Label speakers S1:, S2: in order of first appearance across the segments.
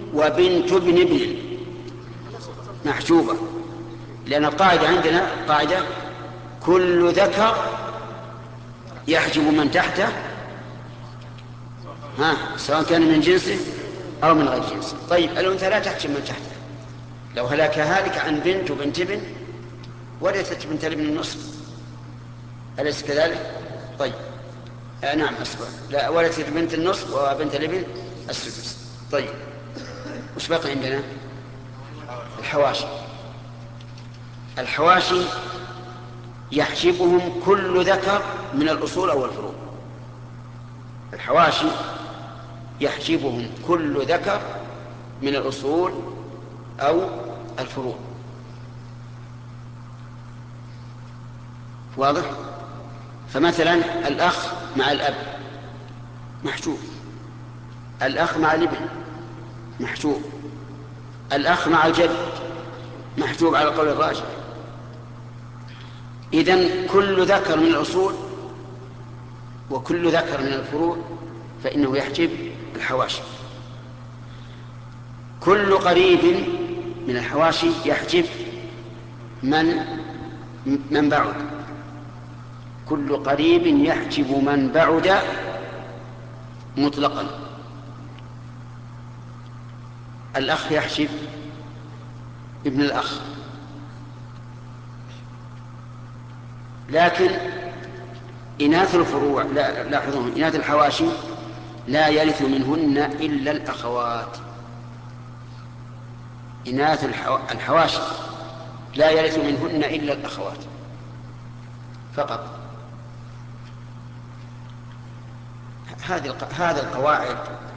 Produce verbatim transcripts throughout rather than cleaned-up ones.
S1: وبنت ابن ابن محجوبة، لأن القاعدة عندنا قاعدة كل ذكر يحجب من تحته، ها سواء كان من جنسه أو من غير جنسه. طيب الأنثى لا تحجب من تحته، لو هلك هالك عن بنت وبنت ابن ورثت بنت الابن النصف، أليس كذلك؟ طيب آه نعم أسبق، لا ورثت بنت النصف وبنت الابن السدس. طيب وش بقي عندنا؟ الحواشي. الحواشي يحجبهم كل ذكر من الأصول أو الفروع. الحواشي يحجبهم كل ذكر من الأصول أو الفروع. واضح؟ فمثلا الأخ مع الأب محجوب، الأخ مع الابن محجوب، الأخ مع الجد محجوب على القول الراجح. إذن كل ذكر من الأصول وكل ذكر من الفروع فإنه يحجب الحواشي. كل قريب من الحواشي يحجب من من بعد، كل قريب يحجب من بعد مطلقا. الأخ يحجب ابن الأخ، لكن إناث الفروع لا لاحظون إناث الحواشي لا يرث منهن إلا الأخوات. إناث الحواشي لا يرث منهن إلا الأخوات فقط. هذه هذا القواعد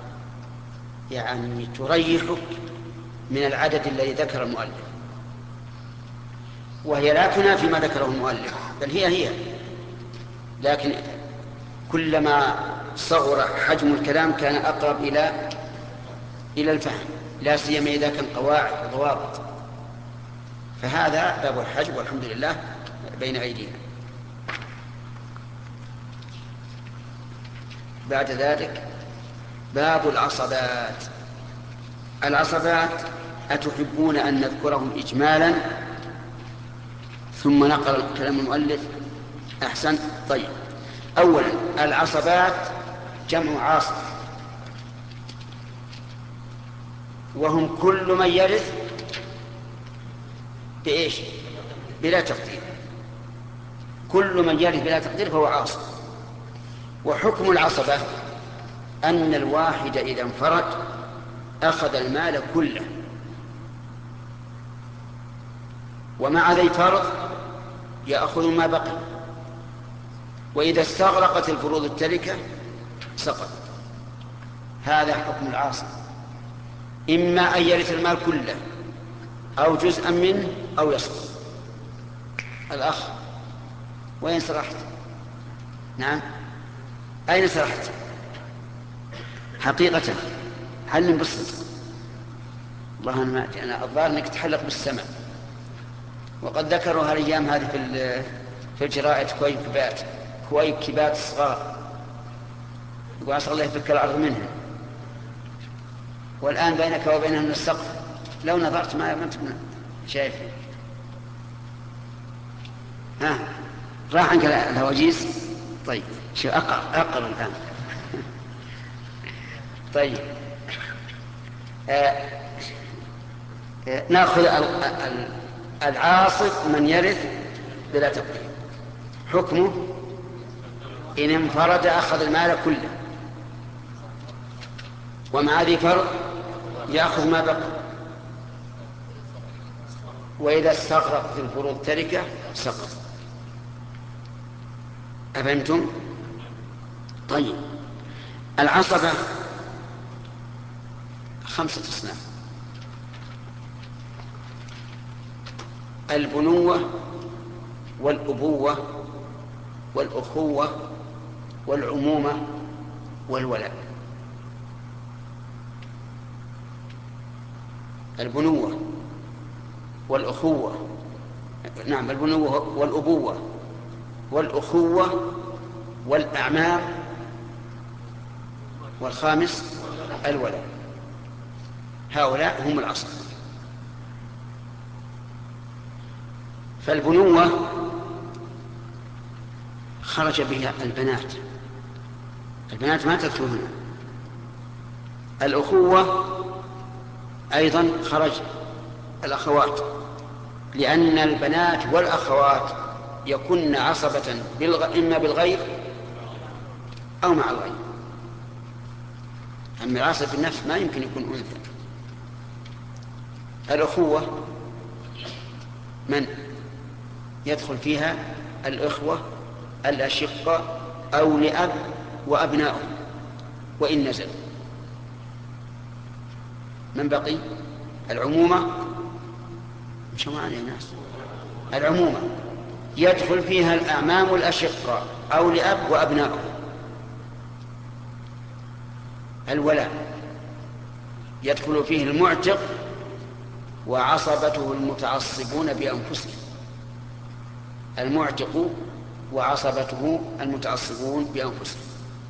S1: يعني تريحك من العدد الذي ذكر المؤلف، وهي لا تنافي ما ذكره المؤلف، بل هي هي، لكن كلما صغر حجم الكلام كان أقرب إلى إلى الفهم، لا سيما إذا كان قواعد وضوابط. فهذا باب الحجب والحمد لله بين أيدينا. بعد ذلك باب العصبات. العصبات أتحبون أن نذكرهم إجمالا ثم نقرأ كلام المؤلف؟ أحسن. طيب أولا العصبات جمع عاصب، وهم كل من يرث بإيش؟ بلا تقدير. كل من يرث بلا تقدير فهو عاصب. وحكم العصبة أن الواحد إذا انفرد أخذ المال كله، ومع ذي فرض يأخذ ما بقي، وإذا استغرقت الفروض التركة سقط. هذا حكم العاصب، إما أن يرث المال كله أو جزءا منه أو يسقط. الأخ وين سرحت؟ نعم أين سرحت؟ حقيقة هل ننبسط؟ والله أنا ما أدري، أنا الظاهر أنك تحلق بالسمع. وقد ذكروا هالأيام هذه في في الجرائد كويكبات كويكبات صغار، يقول أسأل الله يفك الأرض منهم، والآن بينك وبينهم السقف، لو نظرت ما ما شايف. ها راح عنك الهواجيس. طيب شو أقرأ أقرأ الآن. طيب آه آه نأخذ العاصب من يرث بلا تقدير. حكمه إن انفرد أخذ المال كله، ومع ذي فرض يأخذ ما بقى، وإذا استغرق في الفروض تركة سقط. أفهمتم؟ طيب العصبة خمسة أصناف: البنوة والأبوة والأخوة والعمومة والولاء. البنوة والأخوة، نعم البنوة والأبوة والأخوة والأعمام، والخامس الولاء. هؤلاء هم العصر. فالبنوة خرج بها البنات، البنات ما تدخل هنا. الأخوة أيضا خرج الأخوات، لأن البنات والأخوات يكن عصبة بالغ... إما بالغير أو مع الغير. أما العصب بالنفس ما يمكن يكون أنثى. الأخوة من يدخل فيها؟ الإخوة الأشقة أو لأب وأبنائهم وإن نزل. من بقي؟ العمومة، مش معنا يا ناس، العمومة يدخل فيها الأعمام الأشقة أو لأب وأبنائهم. الولاء يدخل فيه المعتق وعصبته المتعصبون بأنفسهم، المعتق وعصبته المتعصبون بأنفسهم.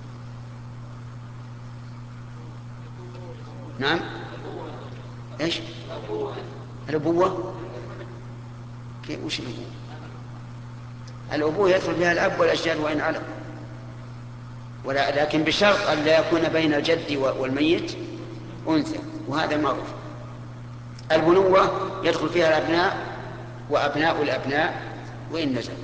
S1: نعم، ايش الأبوة؟ كيف وش الأبوة؟ الأبوة يدخل فيها الأب والأجداد وإن علم، ولا لكن بشرط أن لا يكون بين الجد والميت أنثى، وهذا معروف. البنوة يدخل فيها الأبناء وأبناء الأبناء وإن نزل.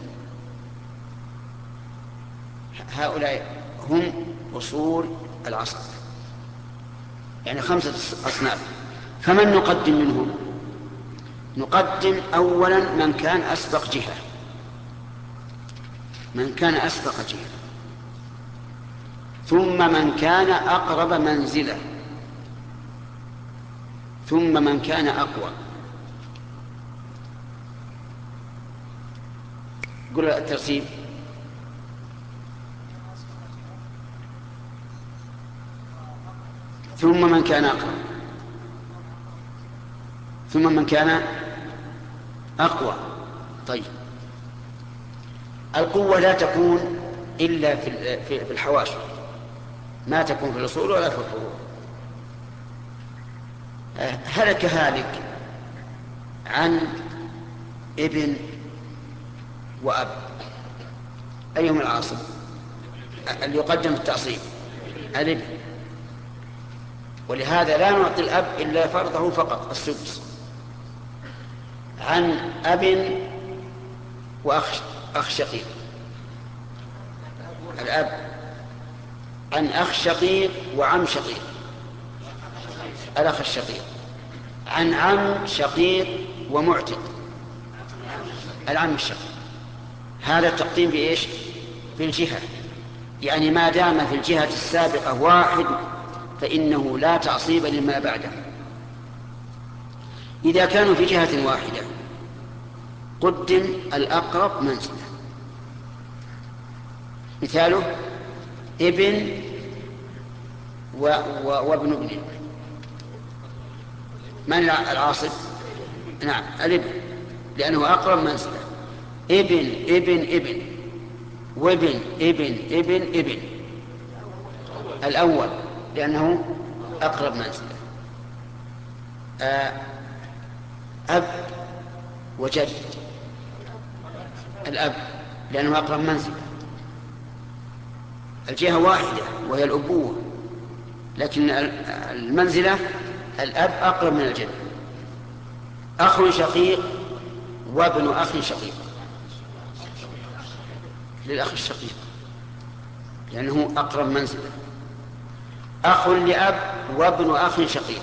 S1: هؤلاء هم أصول العصر، يعني خمسة أصناف. فمن نقدم منهم؟ نقدم أولا من كان أسبق جهة، من كان أسبق جهة، ثم من كان أقرب منزلة، ثم من كان أقوى. قل الترتيب: ثم من كان أقرب، ثم من كان أقوى. طيب، القوة لا تكون إلا في الحواشي، ما تكون في الأصول ولا في الفروع. هلك هالك عن ابن وأب، أيهم العاصب؟ اللي يقدم التعصيب الابن، ولهذا لا نعطي الأب إلا فرضه فقط السدس. عن أب وأخ أخ شقيق، الأب عن أخ شقيق وعم شقيق، الأخ الشقيق. عن عم شقيق ومعتق، العم الشقيق. هذا التقديم بإيش؟ بالجهة، يعني ما دام في الجهة السابقة واحد فإنه لا تعصيب لما بعده. إذا كانوا في جهة واحدة قدم الأقرب منزلة. مثاله ابن و... و... وابن ابن. من العاصب؟ نعم الابن، لأنه أقرب منزلة. ابن ابن ابن وابن ابن ابن ابن الأول لأنه أقرب منزلة. أب وجد، الأب لأنه أقرب منزلة. الجهة واحدة وهي الأبوة، لكن المنزلة الأب أقرب من الجد. أخ شقيق وابن أخ شقيق، للأخ الشقيق لأنه أقرب منزلة. أخ لأب وابن أخ شقيق،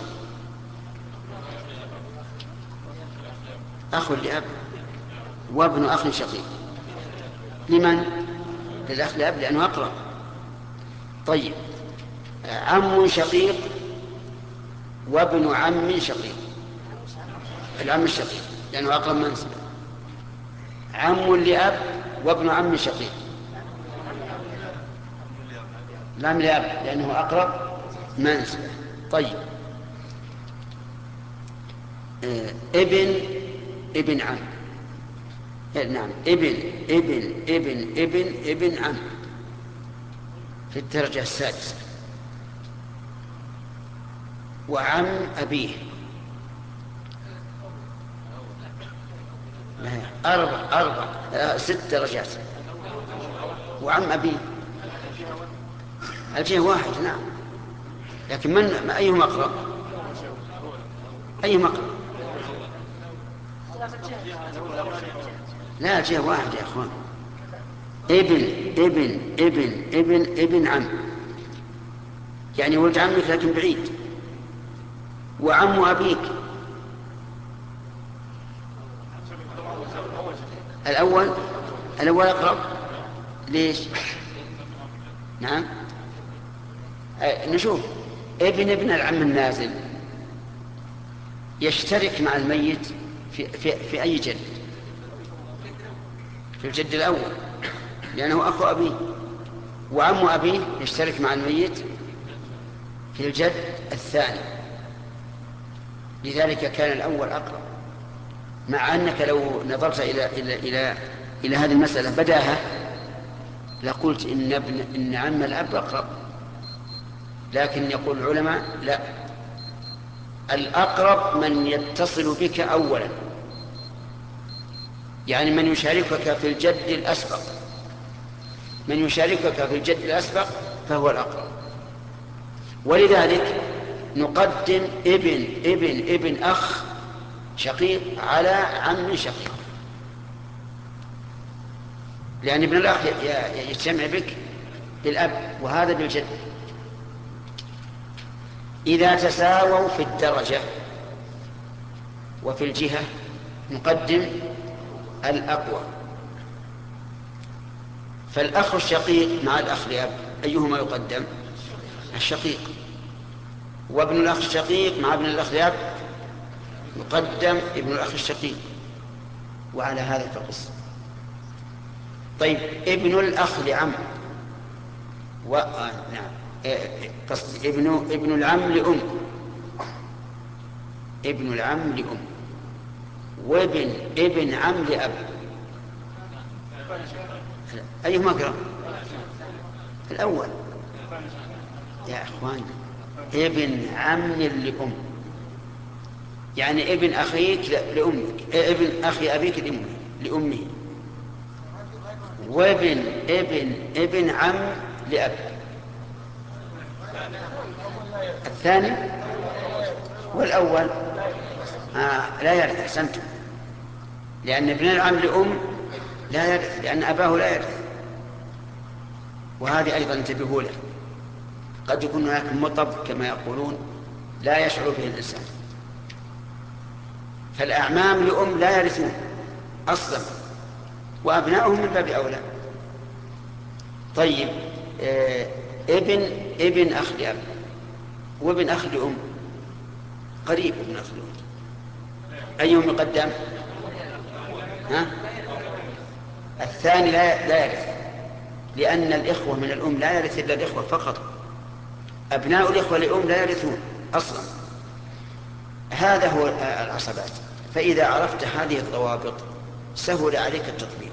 S1: أخ لأب وابن أخ شقيق. لمن؟ للأخ لأب لأنه أقرب. طيب، عم شقيق وابن عم شقيق، العم الشقيق لأنه أقرب منزلة. عم لأب وابن عم شقيق، العم لأب لأنه أقرب منزلة. طيب، آه، ابن ابن عم، نعم ابن ابن ابن ابن ابن عم في الدرجة السادسة. وعم أبيه. أربع أربع آه ست درجات. وعم أبيه الجهة واحد، نعم، لكن من أيهم أقرب؟ أيهم أقرب؟ لا، الجهة واحد يا أخوان. ابن ابن ابن ابن ابن عم، يعني ولد عمك لكن بعيد. وعم أبيك الأول الأول أقرب. ليش؟ نعم، نشوف. ابن ابن العم النازل يشترك مع الميت في, في, في أي جد؟ في الجد الأول لأنه أخو أبيه. وعم أبيه يشترك مع الميت في الجد الثاني، لذلك كان الأول أقرب. مع أنك لو نظرت إلى إلى إلى إلى هذه المسألة بداهة لقلت إن ابن إن عم الأب أقرب، لكن يقول العلماء لا، الأقرب من يتصل بك أولا، يعني من يشاركك في الجد الأسبق، من يشاركك في الجد الأسبق فهو الأقرب. ولذلك نقدم ابن ابن ابن أخ شقيق على عم شقيق، لأن ابن الأخ يجتمع بك بالأب وهذا بالجد. إذا تساووا في الدرجة وفي الجهة نقدم الأقوى. فالأخ الشقيق مع الأخ لأب أيهما يقدم؟ الشقيق. وابن الأخ الشقيق مع ابن الأخ لأب يقدم ابن الأخ الشقيق، وعلى هذا فقس. طيب ابن الأخ لعم و... آه نعم قصد ابن ابن العم لأم، ابن العم لأم، وابن ابن عم لأب أيهما أقرب؟ الأول يا أخوان. ابن عم لأم يعني ابن أخيك لأمك، ابن أخي أبيك لأمه لأمه، وابن ابن ابن عم لأب. الثاني والأول آه لا يرث. أحسنتم، لأن ابن العم لأم لا يرث لأن أباه لا يرث. وهذه أيضا انتبهوا له، قد يكون هناك مطب كما يقولون لا يشعر به الإنسان. فالأعمام لأم لا يرثون أصلا، وأبناؤهم من باب أولى. طيب آه ابن ابن أخ لأب وابن أخ لأم قريب ابن أخ لأم، أيهم يقدم؟ ها؟ الثاني لا لا يرث، لأن الإخوة من الأم لا يرث إلا الإخوة فقط، أبناء الإخوة لأم لا يرثون أصلا. هذا هو العصبات. فإذا عرفت هذه الضوابط سهل عليك التطبيق.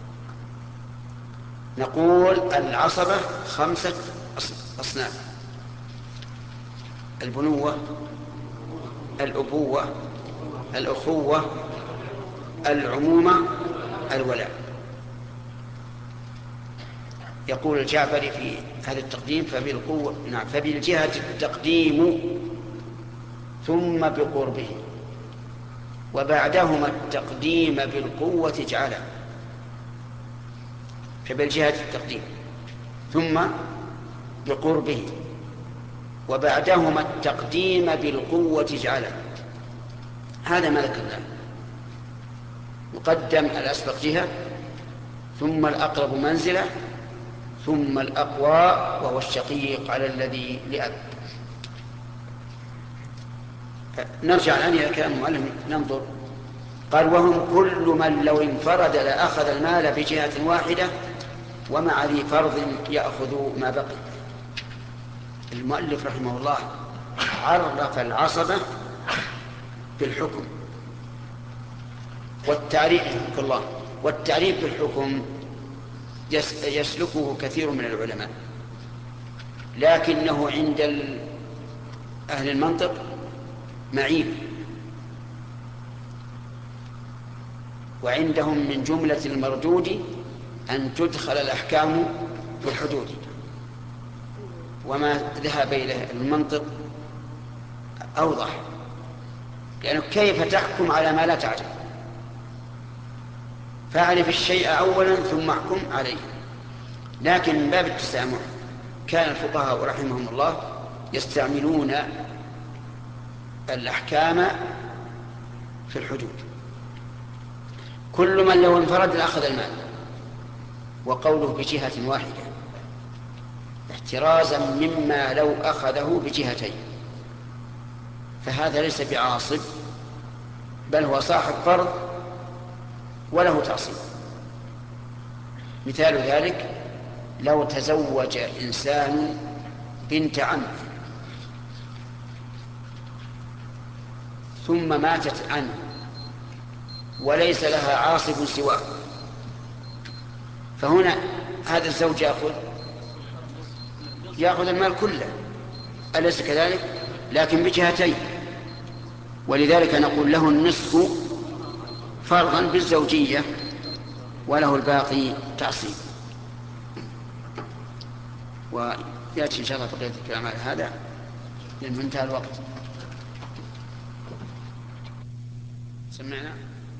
S1: نقول العصبة خمسة أصناف: البنوة، الأبوة، الأخوة، العمومة، الولاء. يقول الجعفري في هذا التقديم: فبالقوة نعم فبالجهة التقديم ثم بقربه، وبعدهما التقديم بالقوة اجعله. فبالجهة التقديم ثم بقربه وبعدهما التقديم بالقوة اجعله. هذا ما ذكرناه، يقدم الأسبق جهة ثم الأقرب منزلة ثم الأقوى وهو الشقيق على الذي لأب. نرجع الآن إلى كلام المؤلف ننظر. قال: وهم كل من لو انفرد لأخذ المال بجهة واحدة ومع ذي فرض يأخذ ما بقي. المؤلف رحمه الله عرف العصبة بالحكم والتعريف الله والتعريف بالحكم يسلكه كثير من العلماء، لكنه عند أهل المنطق معيب، وعندهم من جملة المردود أن تدخل الأحكام في الحدود، وما ذهب إليه المنطق أوضح، لأنه كيف تحكم على ما لا تعرف؟ فاعرف الشيء أولا ثم احكم عليه. لكن من باب التسامح كان الفقهاء رحمهم الله يستعملون الأحكام في الحدود. كل من لو انفرد لأخذ المال، وقوله بجهة واحدة احترازا مما لو أخذه بجهتين، فهذا ليس بعاصب، بل هو صاحب فرض وله تعصيب. مثال ذلك لو تزوج إنسان بنت عم ثم ماتت عنه وليس لها عاصب سواه، فهنا هذا الزوج يأخذ يأخذ المال كله، أليس كذلك؟ لكن بجهتين، ولذلك نقول له النصف فرضا بالزوجية وله الباقي تعصيب. ويأتي إن شاء الله بقية الكلام على هذا لأنه انتهى الوقت. سمعنا.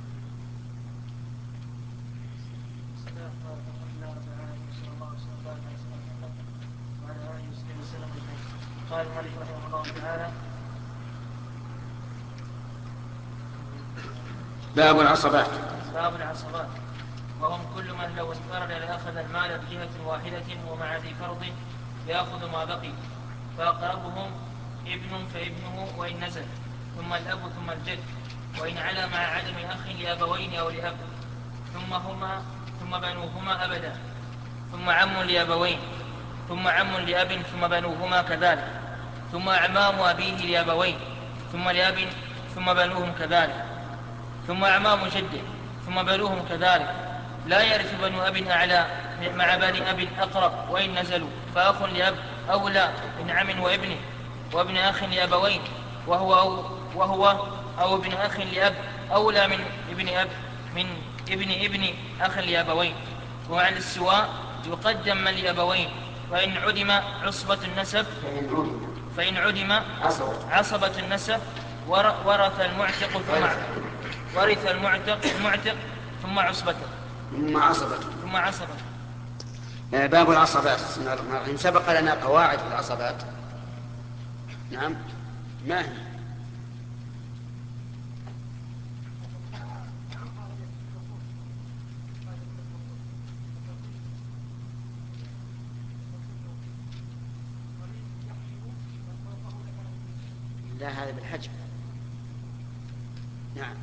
S2: قال المؤلف رحمه الله تعالى:
S1: باب العصبات.
S2: باب العصبات، وهم كل من لو انفرد لأخذ المال بجهة واحدة ومع ذي فرض يأخذ ما بقي، فأقربهم ابن فابنه وإن نزل، ثم الأب ثم الجد، وإن علا مع عدم أخ لأبوين أو لأب، ثم هما ثم بنوهما أبدا، ثم عم لأبوين، ثم عم لأب، ثم بنوهما كذلك، ثم أعمام أبيه لأبوين، ثم لأب، ثم بنوهم كذلك، ثم أعمام جده، ثم بنوهم كذلك. لا يرث بنو أب أعلى مع بني أب أقرب وإن نزلوا، فأخ لأب أولى من عم وابنه، وابن أخ لأبوين، وهو أو, وهو أو ابن أخ لأب أولى من ابن أب من ابن ابن أخ لأبوين. وعلى السواء يقدم من لأبوين، وإن عدم عصبة النسب فإن عدم عصبة النسب ورث المعتق ثم ورث المعتق المعتق ثم عصبته
S1: ثم عصبته
S2: ثم عصبته.
S1: باب العصبات. بسم الله الرحمن الرحيم. سبق لنا قواعد في العصبات. نعم، ما هي؟ لا، هذا بالحجم. نعم،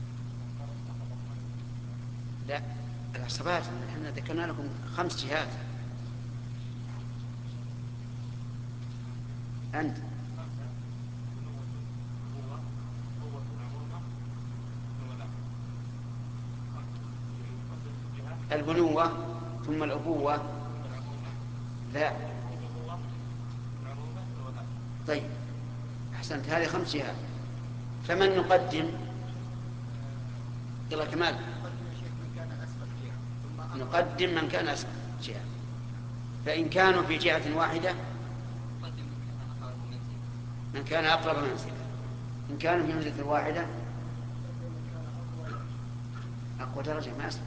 S1: لا، العصبات احنا ذكرنا لكم خمس جهات. أنت البنوة ثم الأبوة. لا، طيب أحسنت، هذه خمس جهات. فمن نقدم؟ يلا كمال. نقدم من كان أسفل جهة، فإن كانوا في جهة واحدة من كان أقرب منزلا، إن كانوا في منزلة واحدة أقوى درجة ما أسفل،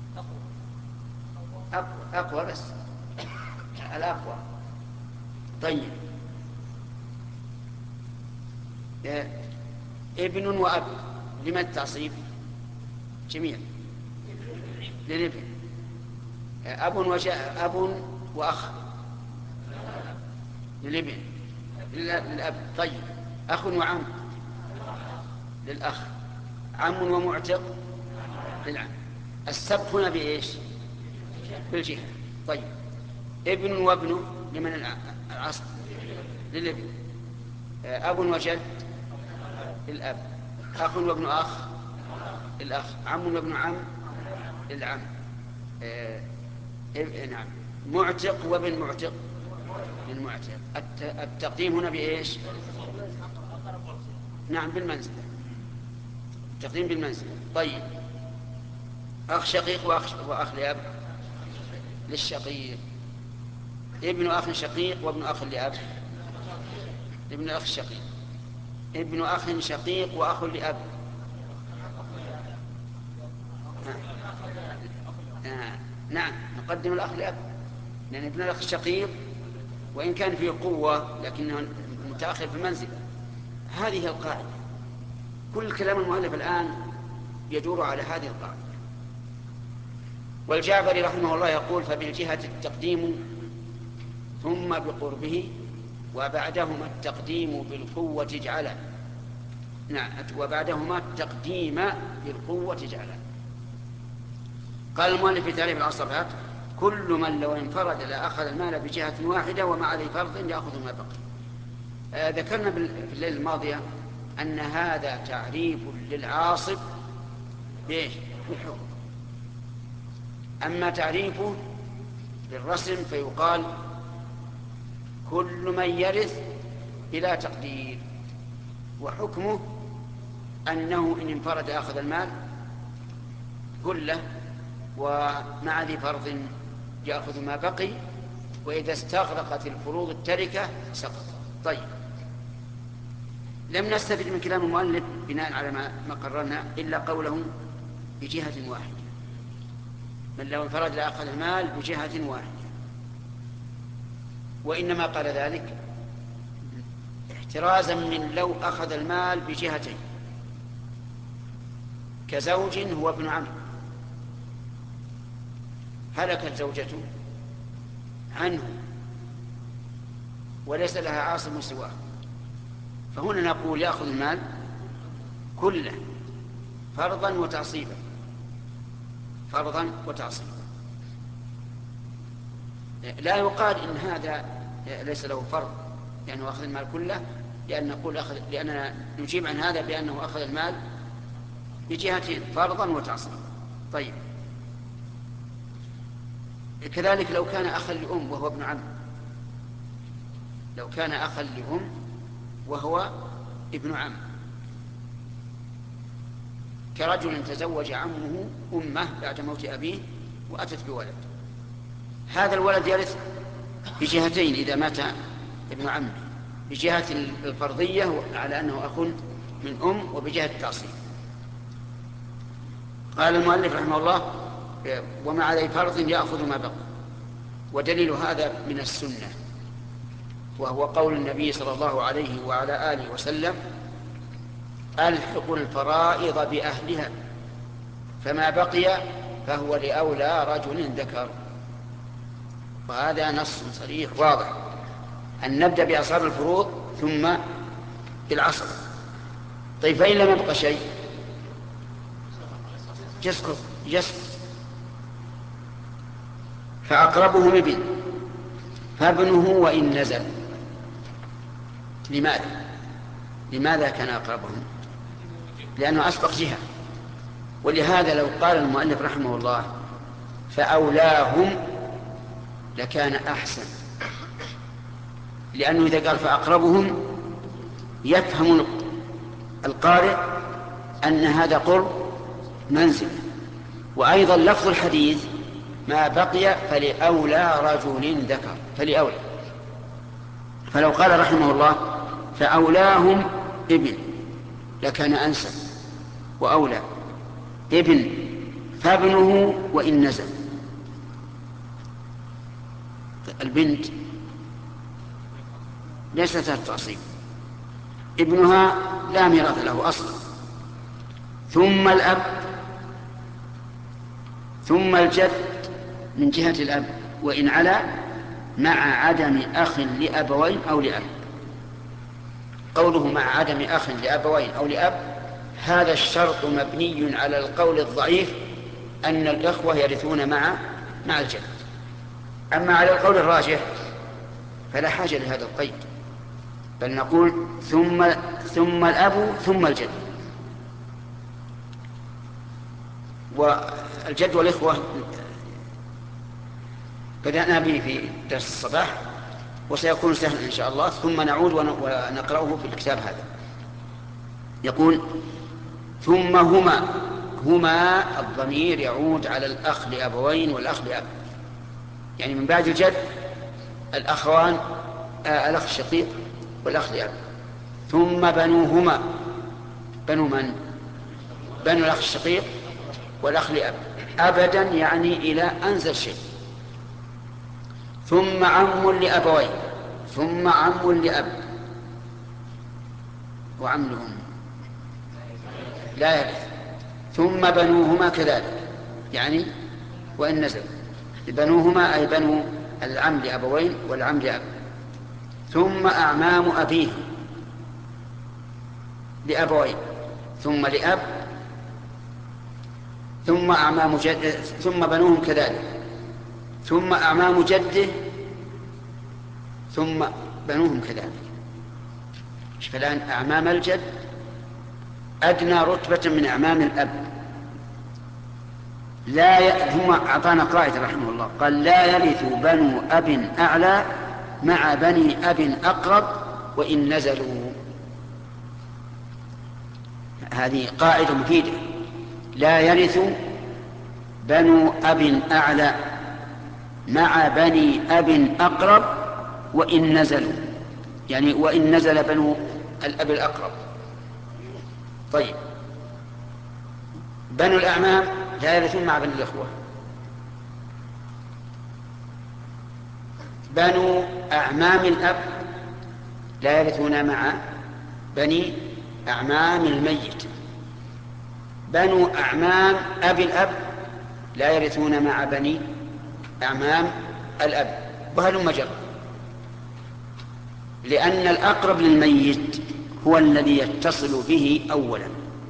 S1: أقوى, أقوى بس الأقوى. طيب، ابن وأب لمن التعصيب؟ جميع للابن. أب وجاء أب وأخ للابن للأب. طيب، أخ وعم للأخ، عم ومعتق للعم. السبق هنا بإيش؟ بالجهة. طيب، ابن وابن لمن العصب؟ للابن. أب وجد للأب، أخ وابن أخ للأخ، عم وابن عم للعم. آه نعم، معتق وابن معتق للمعتق. التقديم هنا بإيش؟ نعم بالمنزلة، التقديم بالمنزلة. طيب أخ شقيق وأخ, وأخ لأب للشقيق، ابن أخ شقيق وابن أخ لأب ابن أخ شقيق، ابن أخ شقيق وأخ لأب. آه. آه. نعم نقدم الأخ لأب، لأن ابن الأخ الشقيق وإن كان فيه قوة لكنه متأخر في المنزل. هذه القاعدة، كل كلام المؤلف الآن يدور على هذه القاعدة. والجعبري رحمه الله يقول: فبالجهة التقديم ثم بقربه وبعدهما التقديم بالقوة اجعلا. نعم وبعدهما التقديم بالقوة اجعلا. قال المؤلف في تعريف العصبات: كل من لو انفرد لأخذ المال بجهة واحدة وما عليه فرض يأخذ ما بقي. آه ذكرنا في الليلة الماضية أن هذا تعريف للعاصب بإيش؟ بالحكم. أما تعريفه للرسم فيقال: كل من يرث بلا تقدير، وحكمه أنه إن انفرد أخذ المال كله ومع ذي فرض يأخذ ما بقي، وإذا استغرقت الفروض التركة سقط. طيب لم نستفد من كلام المؤلف بناء على ما قررنا إلا قوله بجهة واحدة، من لو انفرد لأخذ المال بجهة واحدة، وإنما قال ذلك احترازا من لو أخذ المال بجهتين، كزوج هو ابن عم هلكت زوجته عنه وليس لها عاصم سواه، فهنا نقول يأخذ المال كله فرضا وتعصيبا، فرضا وتعصيبا. لا يقال إن هذا ليس له فرض لأنه أخذ المال كله، لأن نقول أخذ، لأننا نجيب عن هذا بأنه أخذ المال بجهتين فرضا وتعصيبا. طيب كذلك لو كان أخا لأم وهو ابن عم، لو كان أخا لأم وهو ابن عم، كرجل تزوج عمه أمه بعد موت أبيه وأتت بولد، هذا الولد يرث بجهتين إذا مات ابن عمه، بجهة الفرضية على أنه أخ من أم، وبجهة التعصيب. قال المؤلف رحمه الله: وما عليه فرض يأخذ ما بقى. ودليل هذا من السنة، وهو قول النبي صلى الله عليه وعلى آله وسلم: ألحق الفرائض بأهلها فما بقي فهو لأولى رجل ذكر. وهذا نص صريح واضح أن نبدأ بأصحاب الفروض ثم بالعصر. طيب فإن لم يبقى شيء يسقط يسقط فأقربهم ابن فابنه وإن نزل. لماذا؟ لماذا كان أقربهم؟ لأنه أسبق جهة. ولهذا لو قال المؤلف رحمه الله فأولاهم لكان أحسن، لأنه إذا قال فأقربهم يفهم القارئ أن هذا قرب منزل. وأيضا لفظ الحديث ما بقي فلأولى رجل ذكر، فلأولى. فلو قال رحمه الله فأولاهم ابن لكان أنسب وأولى، ابن فابنه وإن نزل. البنت ليست لها التعصيب، ابنها لا ميراث له أصلا، ثم الأب، ثم الجد من جهة الأب وإن علا، مع عدم أخ لأبوين أو لأب. قوله مع عدم أخ لأبوين أو لأب هذا الشرط مبني على القول الضعيف أن الإخوة يرثون مع مع الجد. أما على القول الراجح فلا حاجة لهذا القيد، بل نقول ثم ثم الأب ثم الجد. والجد والإخوة بدأنا به في درس الصباح وسيكون سهلا إن شاء الله، ثم نعود ونقرأه في الكتاب هذا. يقول ثم هما هما الضمير يعود على الأخ لأبوين والأخ لأب، يعني من بعد الجد الأخوان آه الأخ الشقيق والأخ لأب. ثم بنوهما، بنو من؟ بنو الأخ الشقيق والأخ لأب أبدا، يعني إلى أنزل شيء. ثم عم لأبوين، ثم عم لأب وعم لهم لا يرث. ثم بنوهما كذلك، يعني وإن نزل بنوهما أي بنو العم لأبوين والعم لأب. ثم أعمام أبيه لأبوين ثم لأب. ثم أعمام جد، ثم بنوهم كذلك. ثم أعمام جده ثم بنوهم كذلك. فالآن أعمام الجد أدنى رتبة من أعمام الأب. لا ي... هم أعطانا قاعدة رحمه الله، قال لا يرث بنو أب أعلى مع بني أب أقرب وإن نزلوا. هذه قاعدة مفيدة، لا يرث بنو أب أعلى مع بني أب أقرب وإن نزلوا، يعني وإن نزل بنو الأب الأقرب. طيب بنو الأعمام لا يرثون مع بني الأخوة. بنو أعمام الأب لا يرثون مع بني أعمام الميت. بنو أعمام أبي الأب لا يرثون مع بني أعمام الأب، وهلم جرا، لأن الأقرب للميت هو الذي يتصل به أولا،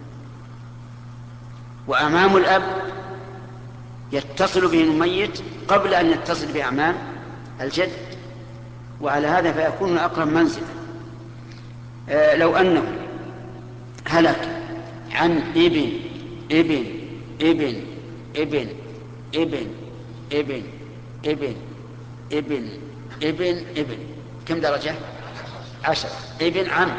S1: وأعمام الأب يتصل به الميت قبل أن يتصل بأعمام الجد، وعلى هذا فيكون الأقرب منزلا. آه لو أنه هلك عن ابن ابن ابن ابن ابن ابن ابن ابن ابن ابن كم درجة؟ عشرة. ابن عم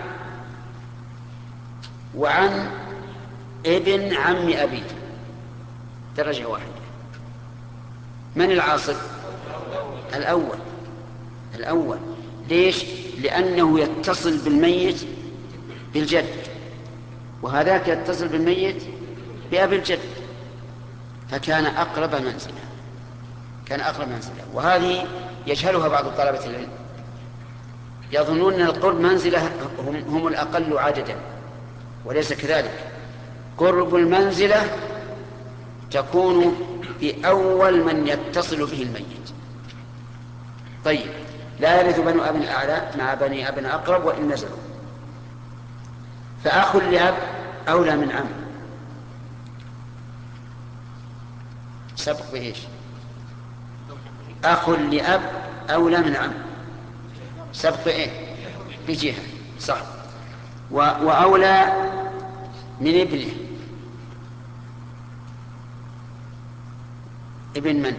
S1: وعن ابن عم أبي درجة واحدة. من العاصب؟ الأول. الأول ليش؟ لأنه يتصل بالميت بالجد، وهذاك يتصل بالميت بأبي الجد، فكان أقرب منزلة، كان أقرب منزلة. وهذه يجهلها بعض طلبة العلم، يظنون أن القرب منزلة هم, هم الأقل عددا، وليس كذلك. قرب المنزلة تكون بأول من يتصل به الميت. طيب لا يرث بنو أب أعلى مع بني أب أقرب وإن نزلوا. فأخ لأب أولى من عم. سبق بإيش؟ أخ لأب أولى من عم، سبق بإيه؟ بجهة، صح. وأولى من ابنه. ابن من؟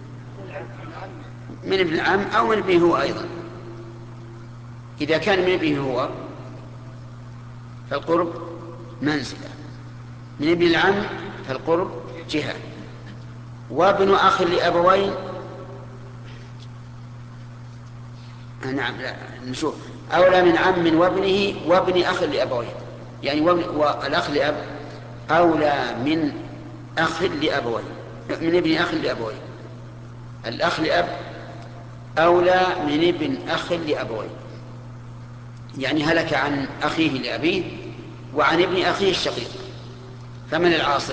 S1: من ابن العم أو من ابنه هو أيضا. إذا كان من ابنه هو فالقرب منزلة، من ابن العم فالقرب جهة. وابن أخ لأبوين، نعم لا نشوف، أولى من عم وابنه وابن أخ لأبوين، يعني والأخ لأب أولى من أخ لأبوين، من ابن أخ لأبوين. الأخ لأب أولى من ابن أخ لأبوين، يعني هلك عن أخيه لأبيه وعن ابن أخيه الشقيق، فمن العاصب؟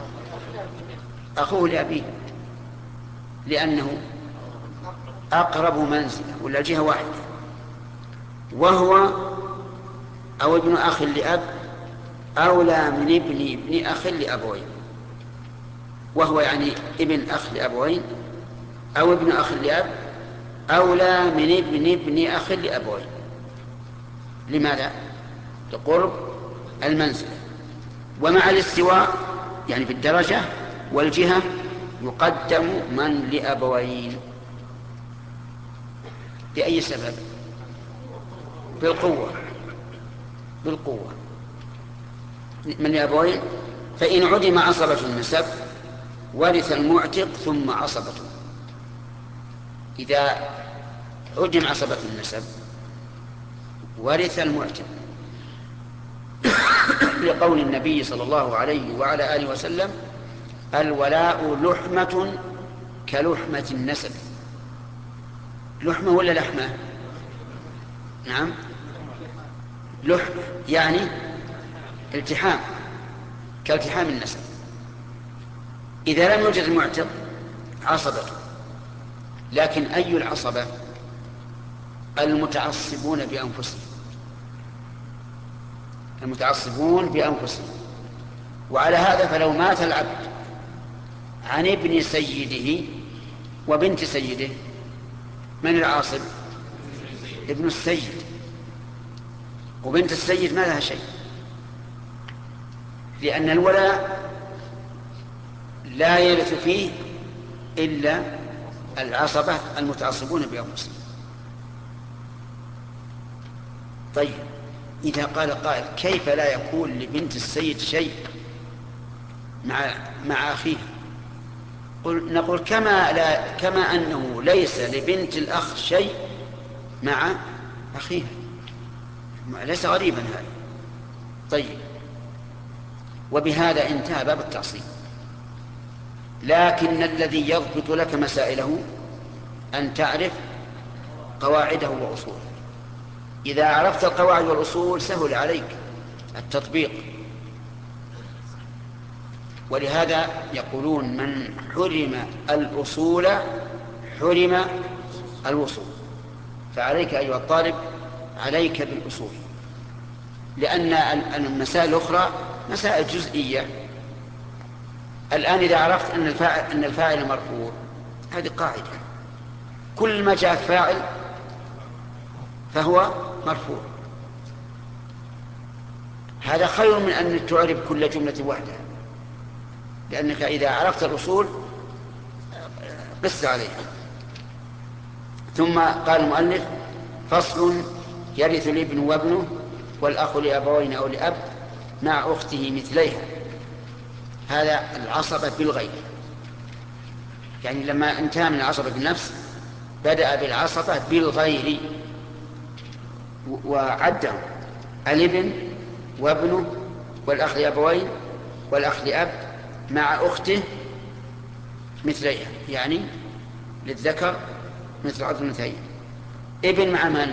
S1: أخوه لأبيه، لأنه أقرب منزلة ولا جهة واحدة. وهو أو ابن أخ لأب أولى من ابن ابن أخ لأبوين، وهو يعني ابن أخ لأبوين أو ابن أخ لأب أولى من ابن ابن أخ لأبوين. لماذا؟ لقرب المنزلة. ومع الاستواء يعني في الدرجة والجهة يقدم من لأبوين. لأي سبب؟ بالقوة، بالقوة. من الأبوين، فإن عدم عصبة النسب ورث المعتق ثم عصبته. إذا عدم عصبة النسب ورث المعتق، لقول النبي صلى الله عليه وعلى آله وسلم: الولاء لحمة كلحمة النسب. لحمة ولا لحمة؟ نعم، لحم يعني التحام، كالتحام النسب. إذا لم يوجد المعتق عصبته، لكن أي العصبة؟ المتعصبون بأنفسهم، المتعصبون بأنفسهم. وعلى هذا فلو مات العبد عن ابن سيده وبنت سيده، من العاصب؟ ابن السيد، وبنت السيد ما لها شيء، لأن الولاء لا يرث فيه إلا العصبة المتعصبون بأنفسهم. طيب، إذا قال قائل: كيف لا يكون لبنت السيد شيء مع مع أخيها؟ قل نقول: كما لا كما أنه ليس لبنت الأخ شيء مع أخيها، ليس غريبا هذا. طيب، وبهذا انتهى باب التعصيب. لكن الذي يضبط لك مسائله أن تعرف قواعده وأصوله. إذا عرفت القواعد والأصول سهل عليك التطبيق. ولهذا يقولون: من حرم الأصول حرم الوصول. فعليك أيها الطالب، عليك بالأصول، لأن المسائل الأخرى مسائل جزئية. الآن إذا عرفت أن الفاعل أن الفاعل مرفوع، هذه قاعدة: كل ما جاء فاعل فهو مرفوع. هذا خير من أن تعرف كل جملة وحدها، لأنك إذا عرفت الأصول قس عليها. ثم قال المؤلف: فصل: يرث الابن وابنه والأخ لأبوين أو لأب مع أخته مثليها. هذا العصبة بالغير، يعني لما انتهى من العصبة بالنفس بدأ بالعصبة بالغير، وعدهم: الابن وابنه والأخ لأبوين والأخ لأب مع أخته مثليها، يعني للذكر مثل حظ الأنثيين. ابن مع من؟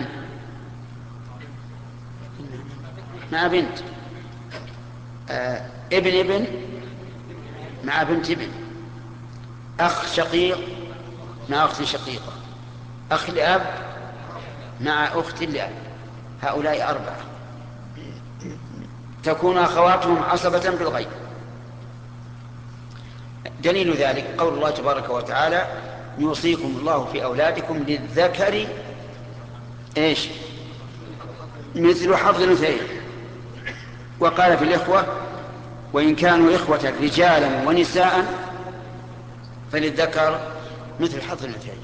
S1: مع بنت. آه ابن ابن مع بنت ابن. أخ شقيق مع أخت شقيقة. أخ لأب مع أخت لأب. هؤلاء أربعة تكون أخواتهم عصبة بالغيب. دليل ذلك قول الله تبارك وتعالى: يوصيكم الله في أولادكم للذكر إيش؟ مثل حظ الأنثيين. وقال في الإخوة: وإن كانوا إخوة رجالا ونساء فللذكر مثل حظ الأنثيين.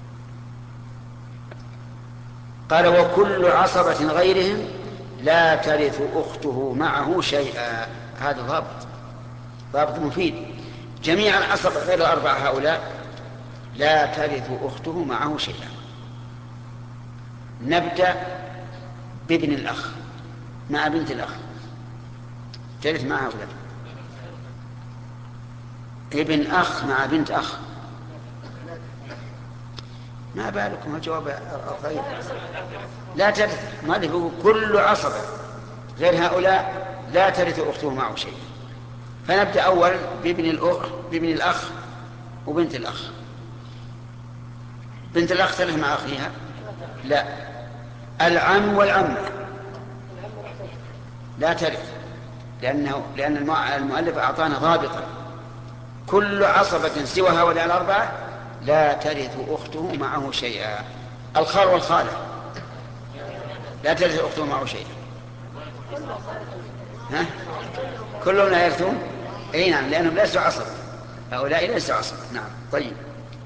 S1: قال: وكل عصبة غيرهم لا ترث أخته معه شيئا. هذا ضابط ضابط مفيد. جميع العصبة غير الأربعة هؤلاء لا ترث أخته معه شيئا. نبدأ بابن الأخ مع بنت الأخ، ترث معها ولا ابن أخ مع بنت أخ؟ ما بالكم؟ الجواب غير لا ترث. ما له كل عصبة غير هؤلاء لا ترث أخته معه شيء. فنبدأ أول بابن الأخ بابن الأخ وبنت الأخ. بنت الأخ ترث مع أخيها؟ لا. العم والعمة لا ترث، لأنه لأن المؤلف أعطانا ضابطا: كل عصبة سوى هؤلاء الأربعة لا ترث أخته معه شيئا. الخال والخالة لا ترث أخته معه شيئا. ها؟ كلهم لا يرثون؟ أي نعم، لأنهم ليسوا عصبة، هؤلاء ليسوا عصبة. نعم. طيب،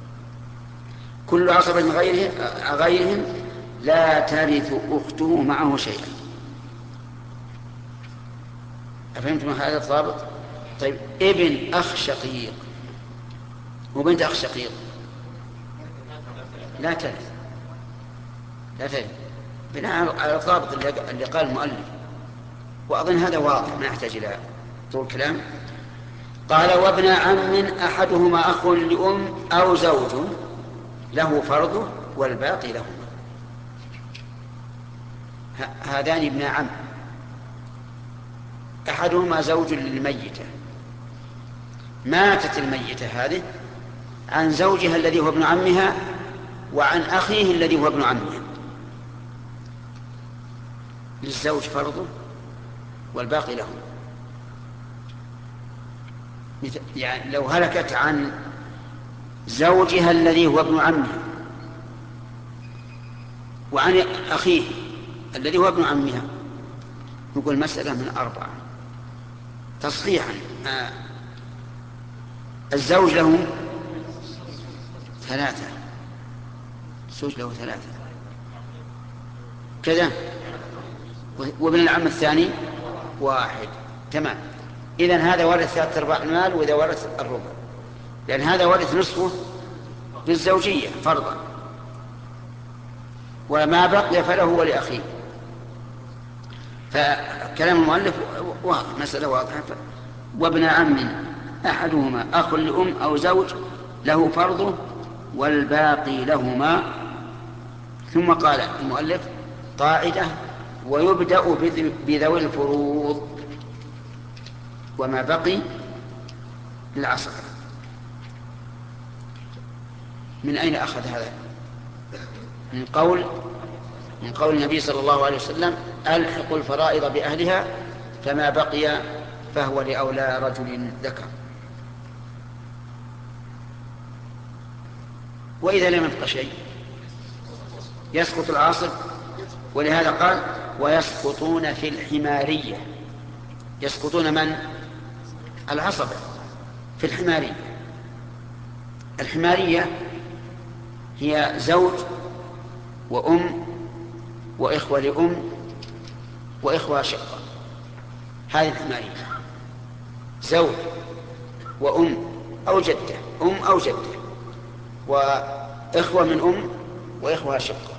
S1: كل عصبة غيرهم غيرهم لا ترث أخته معه شيئا. أفهمتم هذا الضابط؟ طيب ابن أخ شقيق وبنت أخ شقيق لا ترث، لا ترث بناء على الضابط اللي قال المؤلف، وأظن هذا واضح ما يحتاج إلى طول كلام. قال وابن عم أحدهما أخ لأم أو زوج له فرضه والباقي لهما. هذان ابن عم، أحدهما زوج للميتة، ماتت الميتة هذه عن زوجها الذي هو ابن عمها وعن أخيه الذي هو ابن عمها، للزوج فرضه والباقي له. يعني لو هلكت عن زوجها الذي هو ابن عمها وعن أخيه الذي هو ابن عمها، نقول مسألة من أربعة تصحيحا. آه الزوج له ثلاثة، الزوج له ثلاثة كذا، وابن العم الثاني واحد، تمام. إذن هذا ورث ثلاثة أرباع المال وإذا ورث الربع، لأن هذا ورث نصفه بالزوجية فرضا، وما بقي فله ولأخيه. فكلام المؤلف واضح، مسألة واضحة. وابن عم أحدهما أخ لأم أو زوج له فرضه والباقي لهما. ثم قال المؤلف قاعدة ويبدأ بذوي الفروض وما بقي للعصر. من أين أخذ هذا؟ من قول من قول النبي صلى الله عليه وسلم ألحقوا الفرائض بأهلها فما بقي فهو لأولى رجل ذكر. وإذا لم يبق شيء يسقط العاصر، ولهذا قال ويسقطون في الحمارية. يسقطون من؟ العصبة في الحمارية. الحمارية هي زوج وأم وإخوة لأم وإخوة شقة، هذه الحمارية. زوج وأم أو جدة، أم أو جدة، وإخوة من أم وإخوة شقة.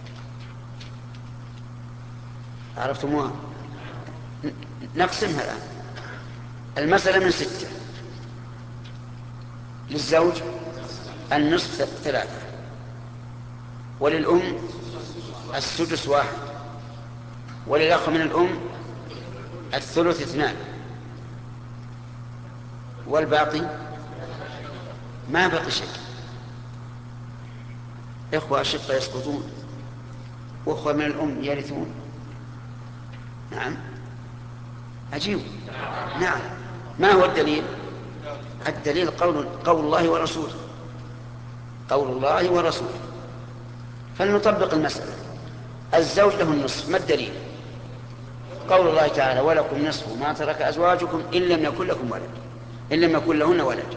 S1: عرفتموها؟ نقسمها الآن. المسألة من ستة. للزوج النصف ثلاثة، وللأم السدس واحد، وللأخ من الأم الثلث اثنان، والباقي ما بقي شيء. إخوة أشقة يسقطون، وأخوة من الأم يرثون. نعم عجيب. نعم. ما هو الدليل؟ الدليل قول, قول الله ورسوله، قول الله ورسوله. فلنطبق المسألة. الزوج له النصف، ما الدليل؟ قول الله تعالى ولكم نصف ما ترك أزواجكم إن لم يكن لكم ولد، إن لم يكن لهن ولد.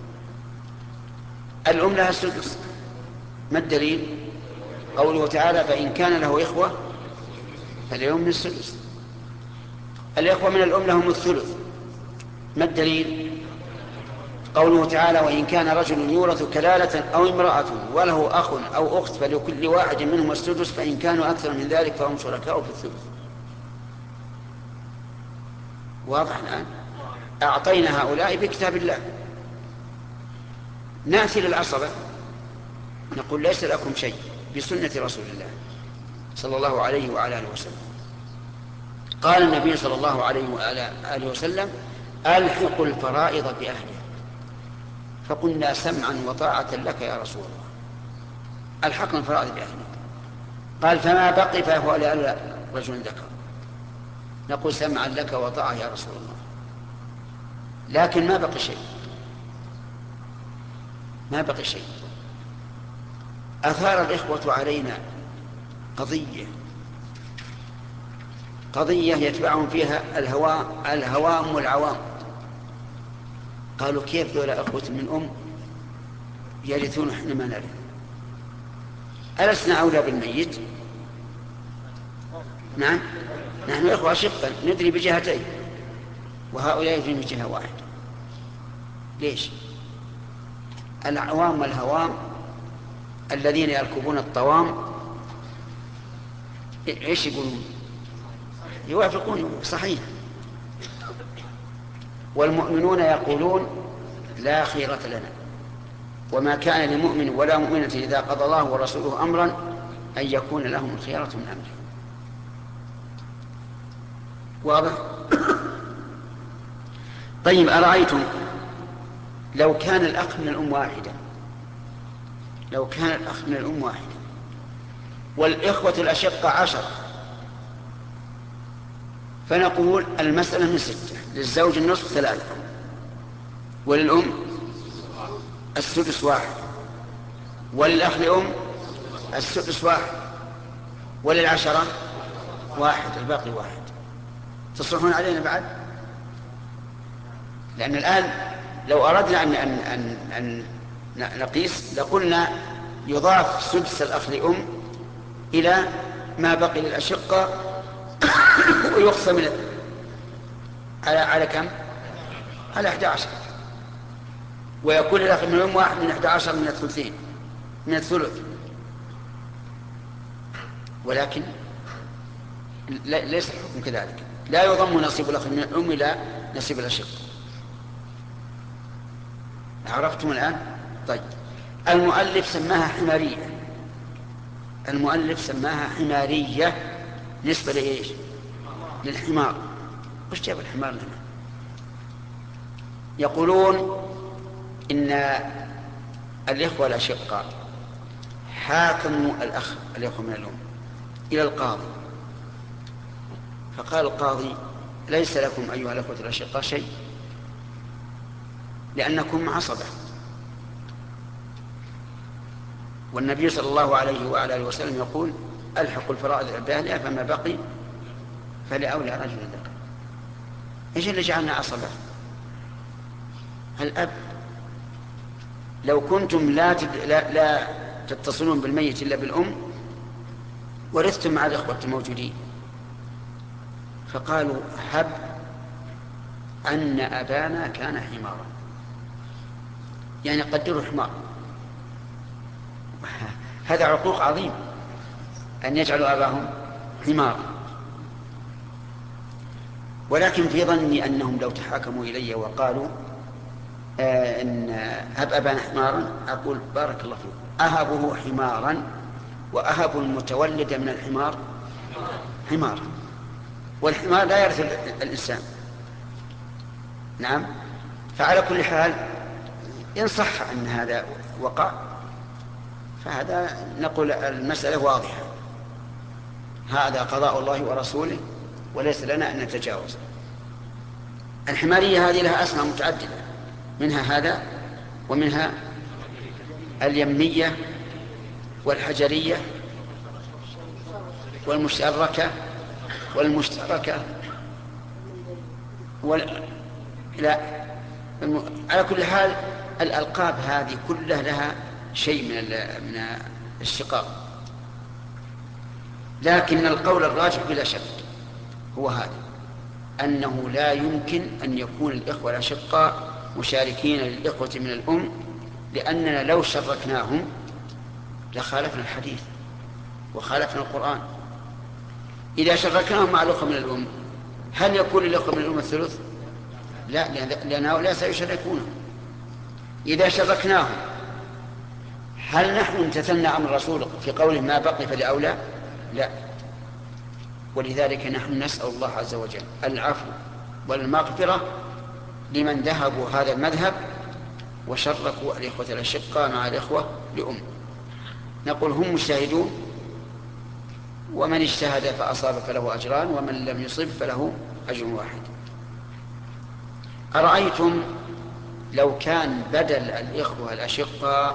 S1: الأم لها السدس، ما الدليل؟ قوله تعالى فإن كان له إخوة فليهم السدس. الإخوة من الأم لهم الثلث، ما الدليل؟ قوله تعالى وإن كان رجل يورث كلالة أو امرأة وله أخ أو أخت فلكل واحد منهم السدس فإن كانوا أكثر من ذلك فهم شركاء في الثلث. واضح الآن؟ أعطينا هؤلاء بكتاب الله. نأتي للعصبة نقول ليس لكم شيء بسنة رسول الله صلى الله عليه وعلى آله وسلم. قال النبي صلى الله عليه وعلى آله وسلم ألحقوا الفرائض بأهلها، فقلنا سمعا وطاعة لك يا رسول الله. ألحقنا الفرائض بأهلها. قال فما بقي فهو لأولى رجل ذكر، نقول سمعا لك وطاعة يا رسول الله. لكن ما بقي شيء، ما بقي شيء. أثار الإخوة علينا قضية قضية يتبعهم فيها الهواء الهوام والعوام. قالوا كيف ذولا أخوة من أم يرثون إحنا ما نرث؟ ألسنا أولى بالميت؟ نعم، نحن إخوة شقا ندري بجهتين. وهؤلاء يجرون من جهة واحدة. ليش؟ الأعوام والهوام الذين يركبون الطوام ايش يقولون؟ يوافقون صحيح. والمؤمنون يقولون لا خيرة لنا، وما كان لمؤمن ولا مؤمنة إذا قضى الله ورسوله أمرا أن يكون لهم الخيرة من أمره. واضح؟ طيب أرأيتم لو كان الأخ من الأم واحدة، لو كان الأخ من الأم واحدة والإخوة الأشقة عشر، فنقول المسألة من ستة، للزوج النصف ثلاثة، وللأم السدس واحد، وللأخ لأم السدس واحد، وللعشرة واحد، الباقي واحد. تصرحون علينا بعد؟ لأن الآن لو أردنا أن, أن, أن, أن نقيس لقلنا يضاف سدس الأخ لأم إلى ما بقي للأشقة ويقسم على على كم؟ على أحد عشر، ويكون الأخ من الأم واحد من أحد عشر من الثلثين من الثلث. ولكن ليس الحكم كذلك، لا يضم نصيب الأخ من الأم إلى نصيب الأشقة. عرفتم الآن؟ طيب المؤلف سماها حمارية، المؤلف سماها حمارية نسبة لإيش؟ للحمار. وش جاب الحمار لنا؟ يقولون إن الإخوة الأشقاء حاكموا الأخ الإخوة من الأم إلى القاضي، فقال القاضي ليس لكم أيها الأخوة الأشقاء شيء لأنكم عصبة، والنبي صلى الله عليه وعلى آله وسلم يقول ألحقوا الفرائض بأهلها فما بقي فلأولى رجل ذكر. إيش اللي جعلنا عصبة؟ الأب. لو كنتم لا, تد... لا... لا تتصلون بالميت إلا بالأم ورثتم مع الإخوة الموجودين، فقالوا هب أن أبانا كان حمارا، يعني قدروا حمار. هذا عقوق عظيم أن يجعلوا أباهم حمار. ولكن في ظني أنهم لو تحاكموا إلي وقالوا آه إن هب أبانا حمارا، أقول بارك الله فيكم، أهبه حمارا وأهب المتولد من الحمار حمارا، والحمار لا يرث الإنسان. نعم. فعلى كل حال إن صح أن هذا وقع فهذا نقول المسألة واضحة، هذا قضاء الله ورسوله وليس لنا أن نتجاوز. الحمارية هذه لها أسماء متعددة، منها هذا ومنها اليمية والحجرية والمشتركة والمشتركة وال... لا الم... على كل حال الألقاب هذه كلها لها شيء من من الشقاق. لكن القول الراجح بلا شك هو هذا، أنه لا يمكن أن يكون الإخوة الأشقاء مشاركين للإخوة من الأم، لأننا لو شركناهم لخالفنا الحديث وخالفنا القرآن. إذا شركناهم مع الأخوة من الأم هل يكون للأخوة من الأم الثلث؟ لا، لأنه لا سيشاركونهم. إذا شركناهم هل نحن امتثلنا أمر الرسول في قوله ما بقي فلأولى؟ لا. ولذلك نحن نسأل الله عز وجل العفو والمغفرة لمن ذهبوا هذا المذهب وشركوا الإخوة الأشقاء مع الإخوة لأم. نقول هم مجتهدون، ومن اجتهد فأصاب فله أجران، ومن لم يصب فله أجر واحد. أرأيتم لو كان بدل الإخوة الأشقاء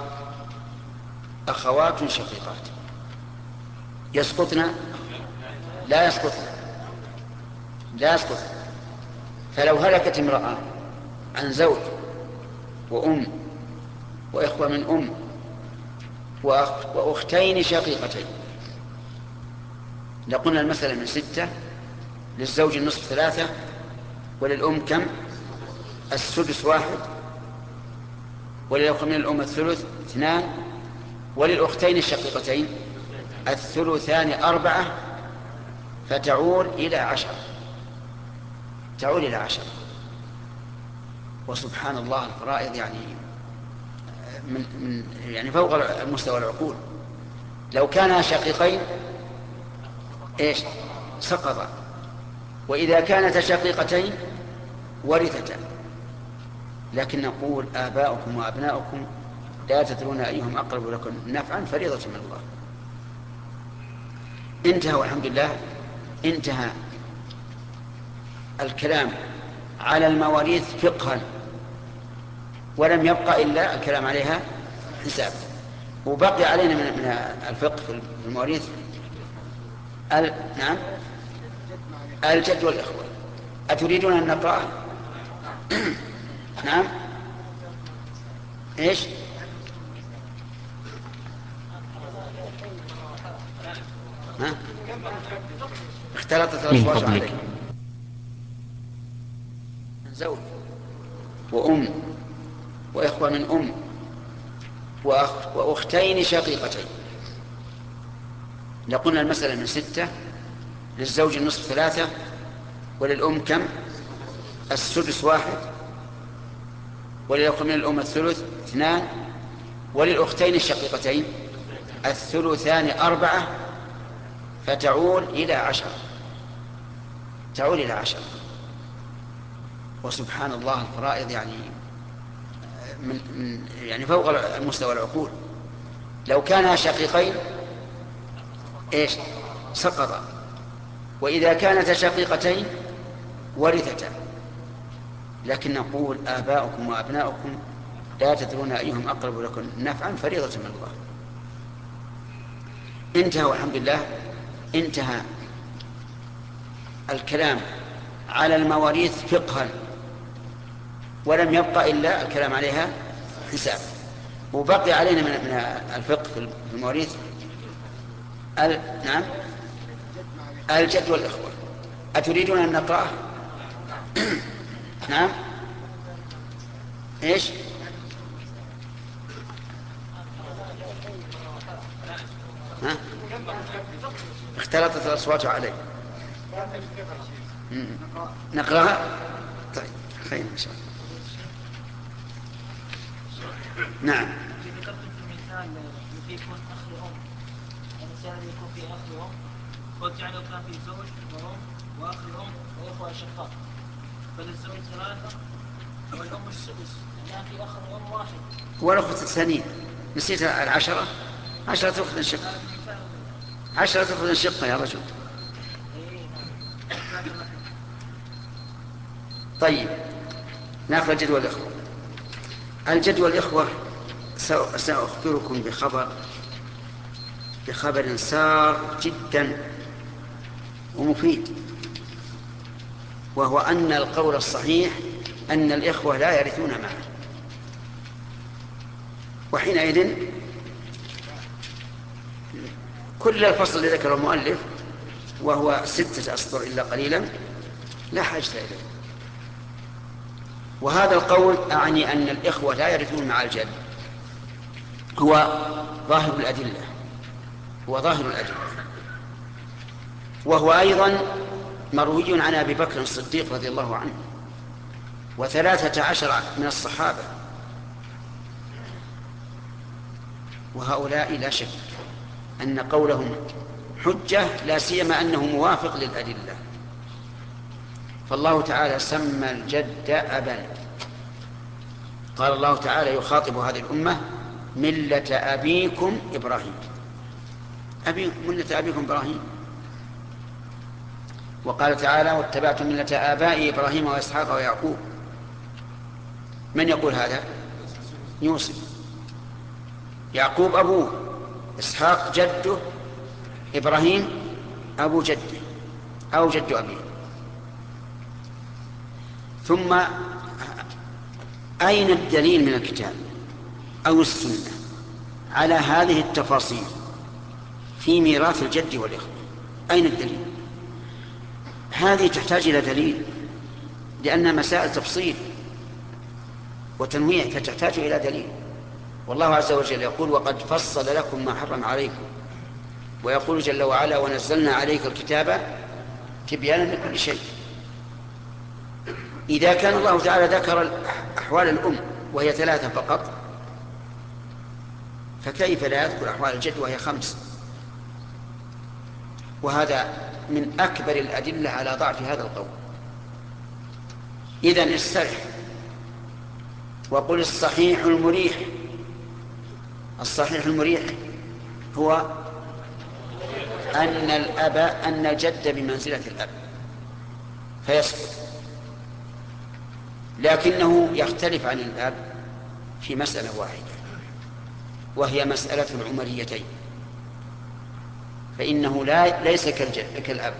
S1: أخوات شقيقات يسقطنا؟ لا يسقطنا، لا يسقطنا. فلو هلكت امرأة عن زوج وأم وإخوة من أم وأخ وأختين شقيقتين، لقلنا المسألة من ستة، للزوج النصف ثلاثة، وللأم كم؟ السدس واحد، وللأخ من الأم الثلث اثنان، وللأختين الشقيقتين الثلثان أربعة، فتعول إلى عشرة، تعول إلى عشرة. وسبحان الله الفرائض يعني من من يعني فوق المستوى العقول. لو كانا شقيقين ايش سقطا، وإذا كانتا شقيقتين ورثتا. لكن نقول آباؤكم وأبناؤكم لا تدرون أيهم أقرب لكم نفعا، فريضة من الله. انتهى والحمد لله، انتهى الكلام على المواريث فقها، ولم يبقى إلا الكلام عليها حساب. وبقي علينا من من الفقه في المواريث ال... نعم الجد والإخوة. أتريدون أن نقرأ؟ نعم إيش؟ ها؟ اختلطت الأصوات عليك. زوج وأم وإخوة من أم وأخ وأختين شقيقتين. لقلنا المسألة من ستة، للزوج النصف ثلاثة، وللأم كم؟ السدس واحد، وللأخ من الأم الثلث اثنان، وللأختين الشقيقتين الثلثان أربعة، فتعول إلى عشرة، تعول إلى عشرة. وسبحان الله الفرائض يعني من من يعني فوق المستوى العقول. لو كانا شقيقين ايش سقطا، وإذا كانتا شقيقتين ورثتا. لكن نقول آباؤكم وأبناؤكم لا تدرون أيهم أقرب لكم نفعا، فريضة من الله. انتهى والحمد لله، انتهى الكلام على المواريث فقها، ولم يبقى إلا الكلام عليها حساب. وبقي علينا من من الفقه في المواريث ال... نعم الجد والإخوة. أتريدون أن نقرأ؟ نعم إيش؟ ها؟ اختلطت الأصوات علي. نقرأها؟ طيب خير إن شاء الله. نعم.
S2: ذكرتم في المثال الذي يكون أخ لأم، المثال الذي يكون فيه أخ لأم، قلت يعني لو كان فيه زوج وأم وأخ لأم وإخوة أشقاء، فللزوج ثلاثة والأم السدس، يعني في أخ لأم واحد.
S1: والأخوة الثانية نسيت العشرة، عشرة تأخذ الشقة، عشرة تأخذ الشقة يا رجل. طيب ناخذ الجد والإخوة. الجد والإخوة سأخبركم بخبر بخبر سار جدا ومفيد، وهو أن القول الصحيح أن الإخوة لا يرثون معه. وحينئذ كل الفصل الذي ذكره المؤلف وهو ستة أسطر إلا قليلا لا حاجة إليه. وهذا القول أعني أن الإخوة لا يرثون مع الجد هو ظاهر الأدلة، هو ظاهر الأدلة، وهو أيضا مروي عن أبي بكر الصديق رضي الله عنه وثلاثة عشر من الصحابة، وهؤلاء لا شك أن قولهم حجة، لا سيما أنه موافق للأدلة. فالله تعالى سمى الجد أبا، قال الله تعالى يخاطب هذه الأمة ملة أبيكم إبراهيم، أبي ملة أبيكم إبراهيم. وقال تعالى واتبعتم ملة آبائي إبراهيم وإسحاق ويعقوب. من يقول هذا؟ يوسف. يعقوب أبوه، إسحاق جده، إبراهيم أبو جده أو جد أبيه. ثم أين الدليل من الكتاب أو السنة على هذه التفاصيل في ميراث الجد والإخوة؟ أين الدليل؟ هذه تحتاج إلى دليل، لأنها مسائل تفصيل وتنويع فتحتاج إلى دليل. والله عز وجل يقول وقد فصل لكم ما حرم عليكم، ويقول جل وعلا ونزلنا عليك الكتاب تبيانا لكل شيء. إذا كان الله تعالى ذكر أحوال الأم وهي ثلاثة فقط، فكيف لا يذكر أحوال الجد وهي خمس؟ وهذا من أكبر الأدلة على ضعف هذا القول. إذن استرح وقل الصحيح المريح. الصحيح المريح هو أن الأب أن الجد بمنزلة الأب فيسقط، لكنه يختلف عن الأب في مسألة واحدة، وهي مسألة العمريتين، فإنه لا ليس كالأب،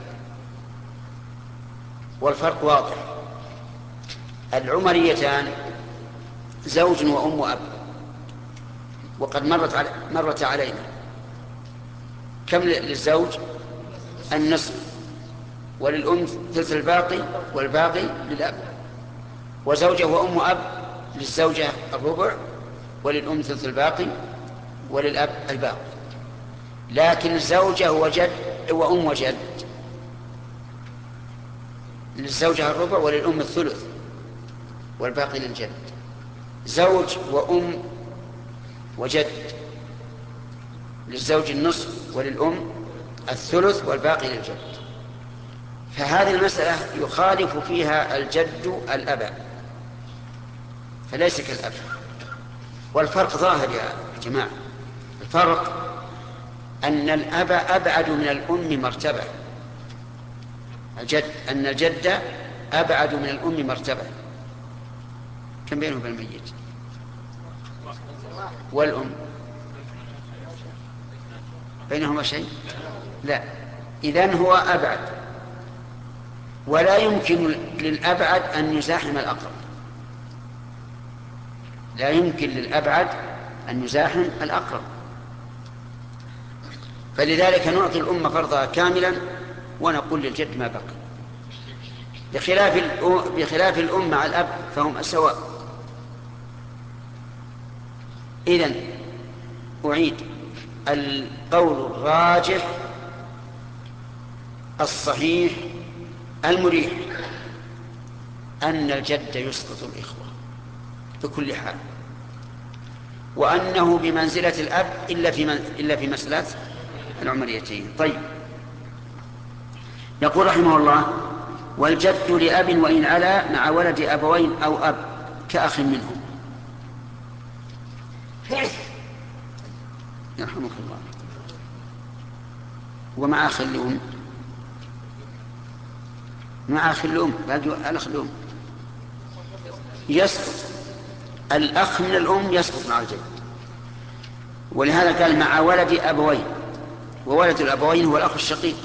S1: والفرق واضح. العمريتان زوج وأم وأب، وقد مرت علي مرت علينا. كم للزوج؟ النصف، وللأم ثلث الباقي، والباقي للأب. وزوجة وأم وأب للزوجة الربع، وللأم ثلث الباقي، وللأب الباقي. لكن زوجة وجد وأم وجد للزوجة الربع وللأم الثلث والباقي للجد. زوج وأم وجد للزوج النصف وللأم الثلث والباقي للجد. فهذه المسألة يخالف فيها الجد الأب، فليس كالأب. والفرق ظاهر يا جماعة. الفرق أن الأب أبعد من الأم مرتبة، الجد أن الجد أبعد من الأم مرتبة. كم بينه وبين الميت؟ والأم بينهما شيء؟ لا. إذن هو أبعد، ولا يمكن للأبعد أن يزاحم الأقرب، لا يمكن للأبعد أن يزاحم الأقرب. فلذلك نعطي الأمة فرضها كاملا ونقول للجد ما بقي، بخلاف بخلاف الأم مع الأب فهم سواء. إذن أعيد القول الراجح الصحيح المريح أن الجد يسقط الإخوة بكل حال، وأنه بمنزلة الأب إلا في من إلا في مسألة العمريتين. طيب، يقول رحمه الله والجد لأب وإن علا مع ولد أبوين أو أب كأخ منهم. يرحمك الله. ومع أخ الأم، مع أخ الأم بعد الأخ الأم يسقط الأخ من الأم، يسقط مع الجد. ولهذا قال مع ولد أبوين، وولد الأبوين هو الأخ الشقيق،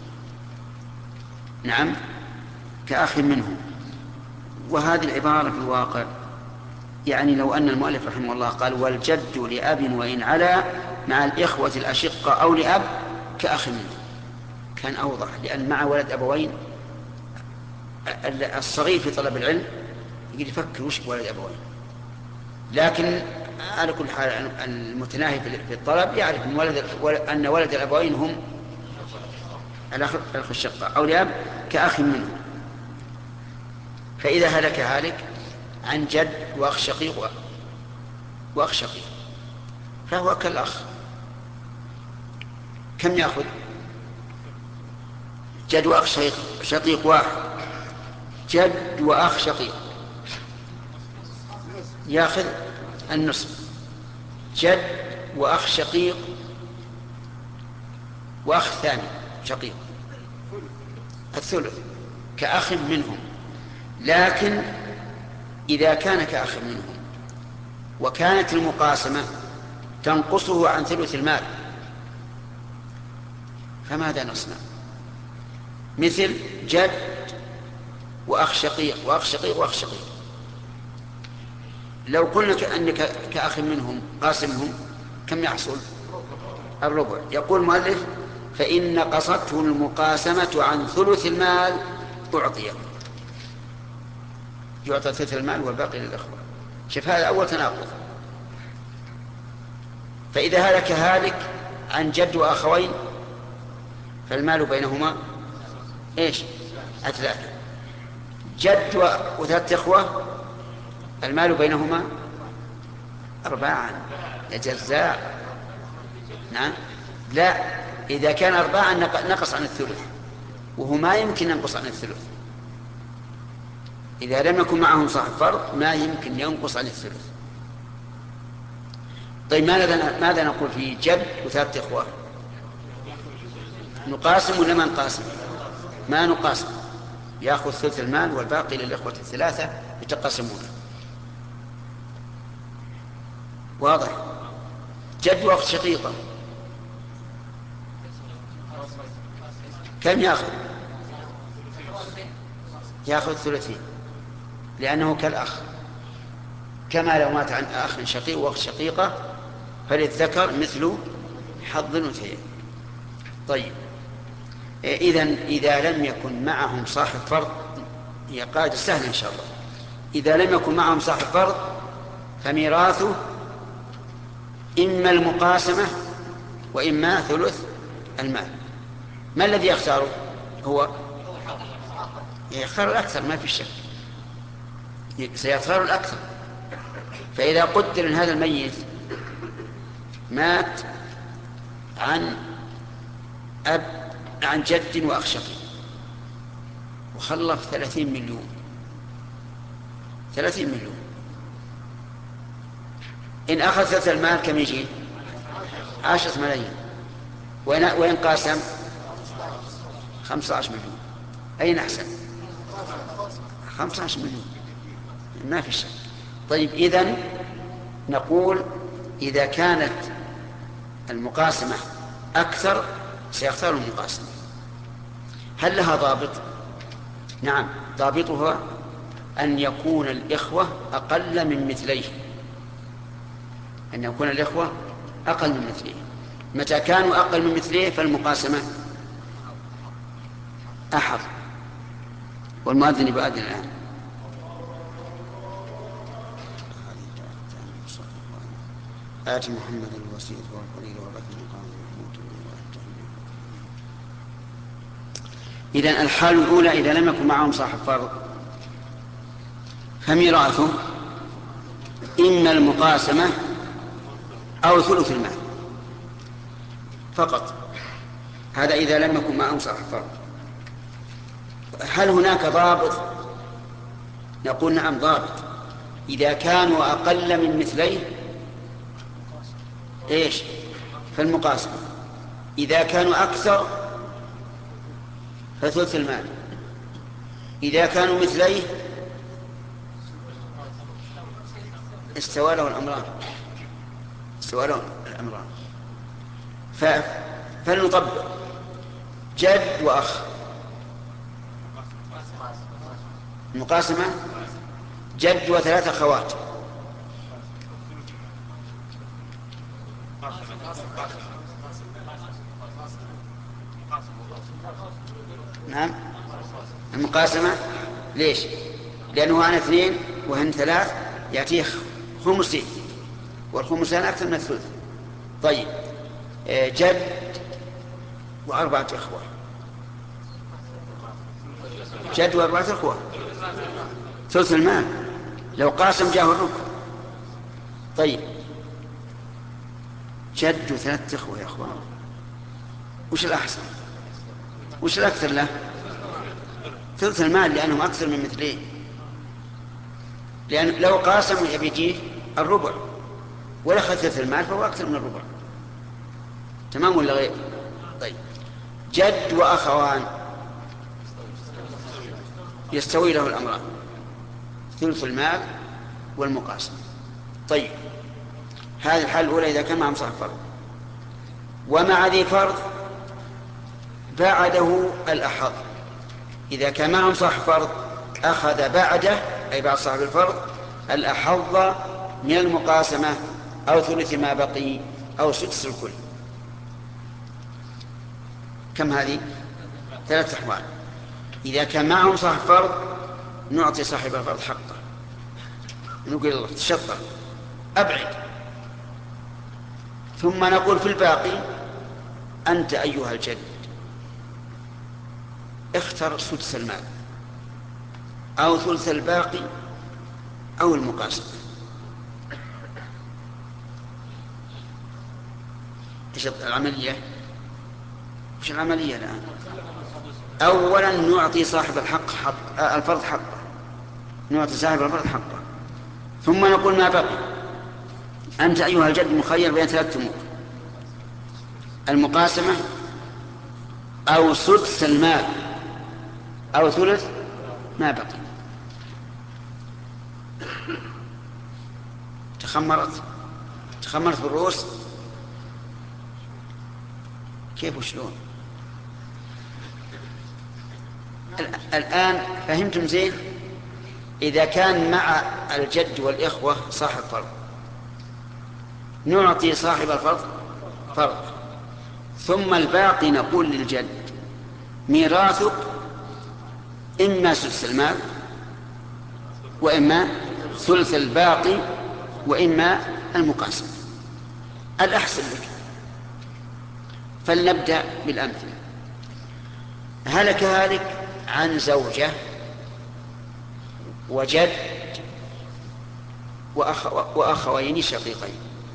S1: نعم، كأخ منهم. وهذه العبارة في الواقع يعني لو أن المؤلف رحمه الله قال والجد لأب وإن علا مع الإخوة الأشقة أو لأب كأخ منه كان أوضح، لأن مع ولد أبوين الصغير في طلب العلم يقدر يفكر وش ولد أبوين، لكن على كل حال المتناهي في الطلب يعرف أن ولد, أن ولد الأبوين هم الأخ الشقة أو لأب كأخ منه. فإذا هلك هالك عن جد وأخ شقيق وأخ شقيق فهو كالأخ. كم يأخذ؟ جد وأخ شقيق, شقيق واحد، جد وأخ شقيق يأخذ النصف، جد وأخ شقيق وأخ ثاني شقيق الثلث كأخ منهم. لكن إذا كان كأخ منهم وكانت المقاسمة تنقصه عن ثلث المال فماذا نصنع؟ مثل جد وأخ شقيق وأخ شقيق وأخ شقيق، لو قلنا أنك كأخ منهم قاسمهم كم يحصل؟ الربع. يقول المؤلف فإن قصته المقاسمة عن ثلث المال أعطيه. يعطى ثلث المال والباقي للإخوة. شوف هذا أول تناقض. فإذا هلك هالك عن جد وأخوين فالمال بينهما إيش؟ الثلاثة. جد وثلاثة إخوة المال بينهما أربعة يجزاء. نعم لا، إذا كان أربعة نقص عن الثلث، وهو ما يمكن ينقص عن الثلث. إذا لم يكن معهم صاحب فرض ما يمكن ينقص عن الثلث. طيب ماذا ماذا نقول في جد وثلاثة إخوة؟ نقاسم ولا ما نقاسم؟ ما نقاسم، يأخذ ثلث المال والباقي للإخوة الثلاثة يتقاسمونه. واضح؟ جد وأخت شقيقة كم يأخذ؟ يأخذ ثلثين، لأنه كالأخ، كما لو مات عن أخ شقيق وأخت شقيقة فللذكر مثل حظ الأنثيين. طيب إذن إذا لم يكن معهم صاحب فرض، هي قاعدة سهلة إن شاء الله، إذا لم يكن معهم صاحب فرض فميراثه إما المقاسمة وإما ثلث المال. ما الذي يختاره؟ هو يختار الأكثر، ما في شك سيختار الأكثر. فإذا قدر أن هذا الميت مات عن أب عن جد وأخ شقيق وخلف ثلاثين مليون ثلاثين مليون، إن أخذ ثلث المال كم يجي؟ عشرة ملايين، وإن قاسم خمسة عشر مليون. أين أحسن؟ خمسة عشر مليون ما في شك. طيب إذن نقول إذا كانت المقاسمة أكثر سيختار المقاسمة. هل لها ضابط؟ نعم، ضابطها أن يكون الإخوة أقل من مثليه، أن يكون الإخوة أقل من مثليه. متى كانوا أقل من مثليه فالمقاسمة أحظ. والمؤذن يؤذن الآن. آت محمد الوسيلة والفضيلة وبعثه مقام محمود. إذن الحال الأولى إذا لم يكن معهم صاحب فرض فميراثه إما المقاسمة أو ثلث المال فقط. هذا إذا لم يكن معهم صاحب فرض. هل هناك ضابط؟ نقول نعم ضابط. إذا كانوا أقل من مثليه إيش؟ فالمقاسمة. إذا كانوا أكثر فثلث المال. إذا كانوا مثليه استوى له الأمران استوى له الأمران. فلنطبق جد وأخ. المقاسمة جد وثلاث أخوات. نعم المقاسمة ليش؟ لأنه أنا اثنين وهن ثلاث يأتيه خمسين، والخمسان أكثر من الثلث. طيب جد وأربعة إخوة. جد وأربعة إخوة ثلث المال، لو قاسم جاه الربع. طيب جد وثلاث إخوة يا أخوان، وش الأحسن؟ وش الأكثر له؟ ثلث المال، لأنهم أكثر من مثلين. لأن لو قاسموا يبيجيه الربع ولا أخذ ثلث المال فهو أكثر من الربع. تمام ولا غير؟ طيب جد وأخوان يستوي له الأمران، ثلث المال والمقاسمة. طيب هذه الحالة الأولى إذا كان معهم صاحب فرض. ومع ذي فرض بعده الأحظ. إذا كان معهم صاحب فرض أخذ بعده أي بعد صاحب الفرض الأحظ من المقاسمة أو ثلث ما بقي أو سدس الكل. كم هذه؟ ثلاثة أحوال. إذا كان معهم صاحب فرض نعطي صاحب الفرض حقه، نقول الله تشطر أبعد. ثم نقول في الباقي أنت أيها الجد اختر سدس المال أو ثلث الباقي أو المقاسم. إيش العملية؟ إيش العملية الآن؟ أولا نعطي صاحب الحق حق آه الفرض حقه، نعطي صاحب الفرض حقه، ثم نقول ما بقي أنت أيها الجد مخير بين ثلاثة أمور: المقاسمة أو سدس المال أو ثلث ما بقي. تخمرت تخمرت بالرؤوس كيف وشلون؟ الآن فهمتم زين؟ إذا كان مع الجد والإخوة صاحب فرض نعطي صاحب الفرض فرض، ثم الباقي نقول للجد ميراثك إما سدس المال وإما ثلث الباقي وإما المقاسم الأحسن لك. فلنبدأ بالأمثلة. هلك هالك عن زوجة وجد وأخ وأخوين شقيقين.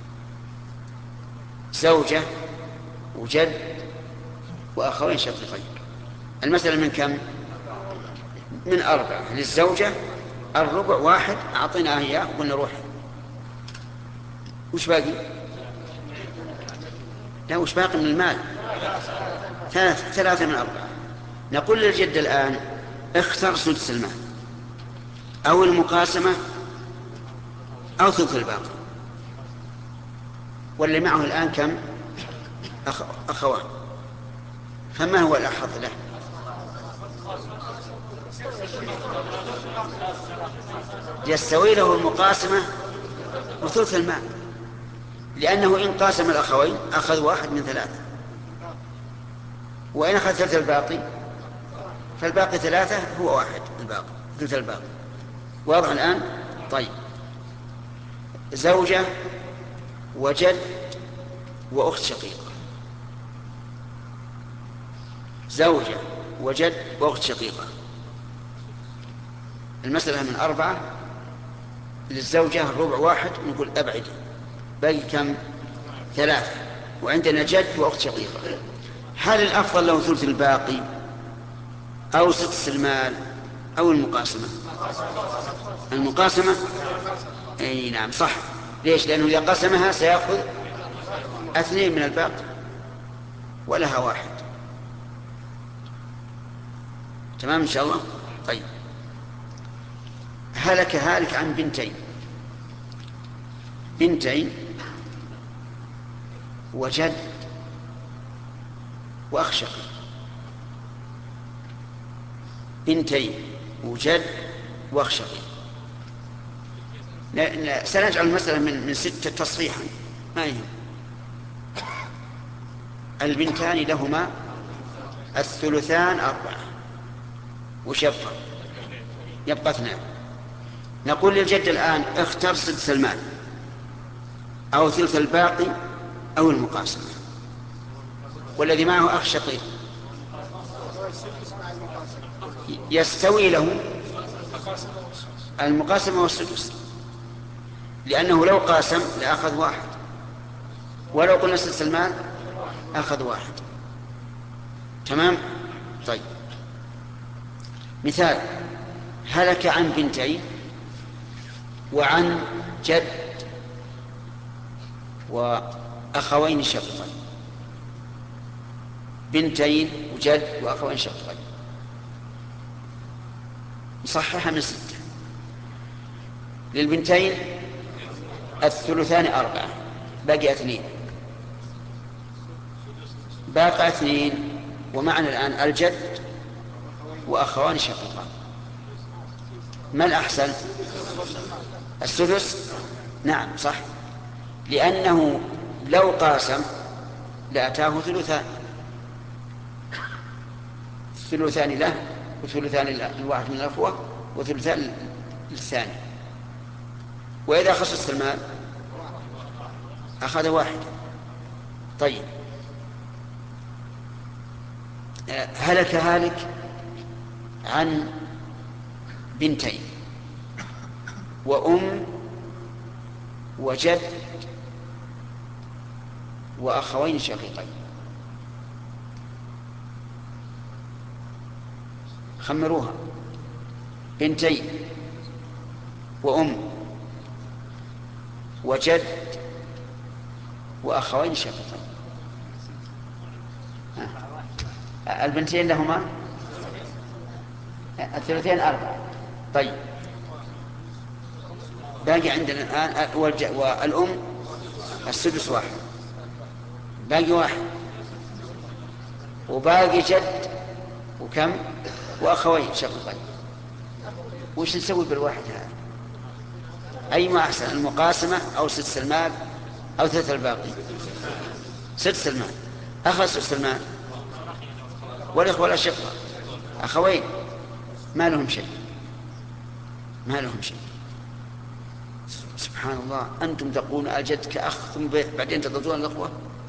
S1: زوجة وجد وأخوين شقيقين. المسألة من كم؟ من أربعة. للزوجة الربع واحد أعطيناه إياه وقلنا روح. وش باقي؟ لا، وش باقي من المال؟ ثلاثة ثلاثة من أربعة. نقول للجد الآن اختر سدس المال أو المقاسمة أو ثلث الباقي. واللي معه الآن كم؟ أخ... أخوان. فما هو الأحظ له؟ يستوي له المقاسمة وثلث المال، لأنه إن قاسم الأخوين أخذ واحد من ثلاثة، وإن أخذ ثلث الباقي فالباقي ثلاثة هو واحد الباقي ثلث الباقي. واضح الآن؟ طيب. زوجة وجد وأخت شقيقة. زوجة وجد وأخت شقيقة. المسألة من أربعة. للزوجة الربع واحد نقول أبعد، باقي كم؟ ثلاثة. وعندنا جد وأخت شقيقة. هل الأفضل له ثلث الباقي أو سدس المال أو المقاسمة؟ المقاسمة. أي نعم صح. ليش؟ لأنه إذا قسمها سيأخذ اثنين من الباقي ولها واحد. تمام إن شاء الله. طيب. هلك هالك عن بنتين. بنتين وجد وأخ شقيق. بنتين وجد وأخ شقيق. سنجعل المسألة من من ستة تصحيحا ما يهم. البنتان لهما الثلثان أربعة. وش يبقى؟ يبقى اثنان. نقول للجد الآن اختر سدس المال أو ثلث الباقي أو المقاسمة. والذي معه أخ شقيق يستوي له المقاسمة والسدس، لأنه لو قاسم لأخذ واحد، ولو قلنا سدس المال أخذ واحد. تمام. طيب. مثال: هلك عن بنتين وعن جد وأخوين شقيقين. بنتين وجد وأخوين شقيقين. نصححها من ستة. للبنتين الثلثان أربعة، باقي اثنين، باقي اثنين. ومعنا الآن الجد وأخوان شقيقان. ما الأحسن؟ السدس. نعم صح، لأنه لو قاسم لأتاه ثلثان، ثلثان له وثلثان الواحد من الأخوة وثلثان للثاني. وإذا أخذ سدس المال أخذ واحد. طيب هلك هالك عن بنتين وأم وجد وأخوين شقيقين. خمروها: بنتين وأم وجد وأخوين شقيقين. البنتين لهما الثلثين أربعة. طيب باقي عندنا الآن والأم السدس واحد، باقي واحد، وباقي جد وكم وأخوين شقيقين. وش نسوي بالواحد هذا؟ أي ما أحسن، المقاسمة أو سدس المال أو ثلث الباقي؟ سدس المال. أخذ سدس المال والإخوة الأشقاء أخوين ما لهم شيء، ما لهم شيء. سبحان الله، أنتم تقولون الجد كأخ ثم بعدين تضرون الأخوة.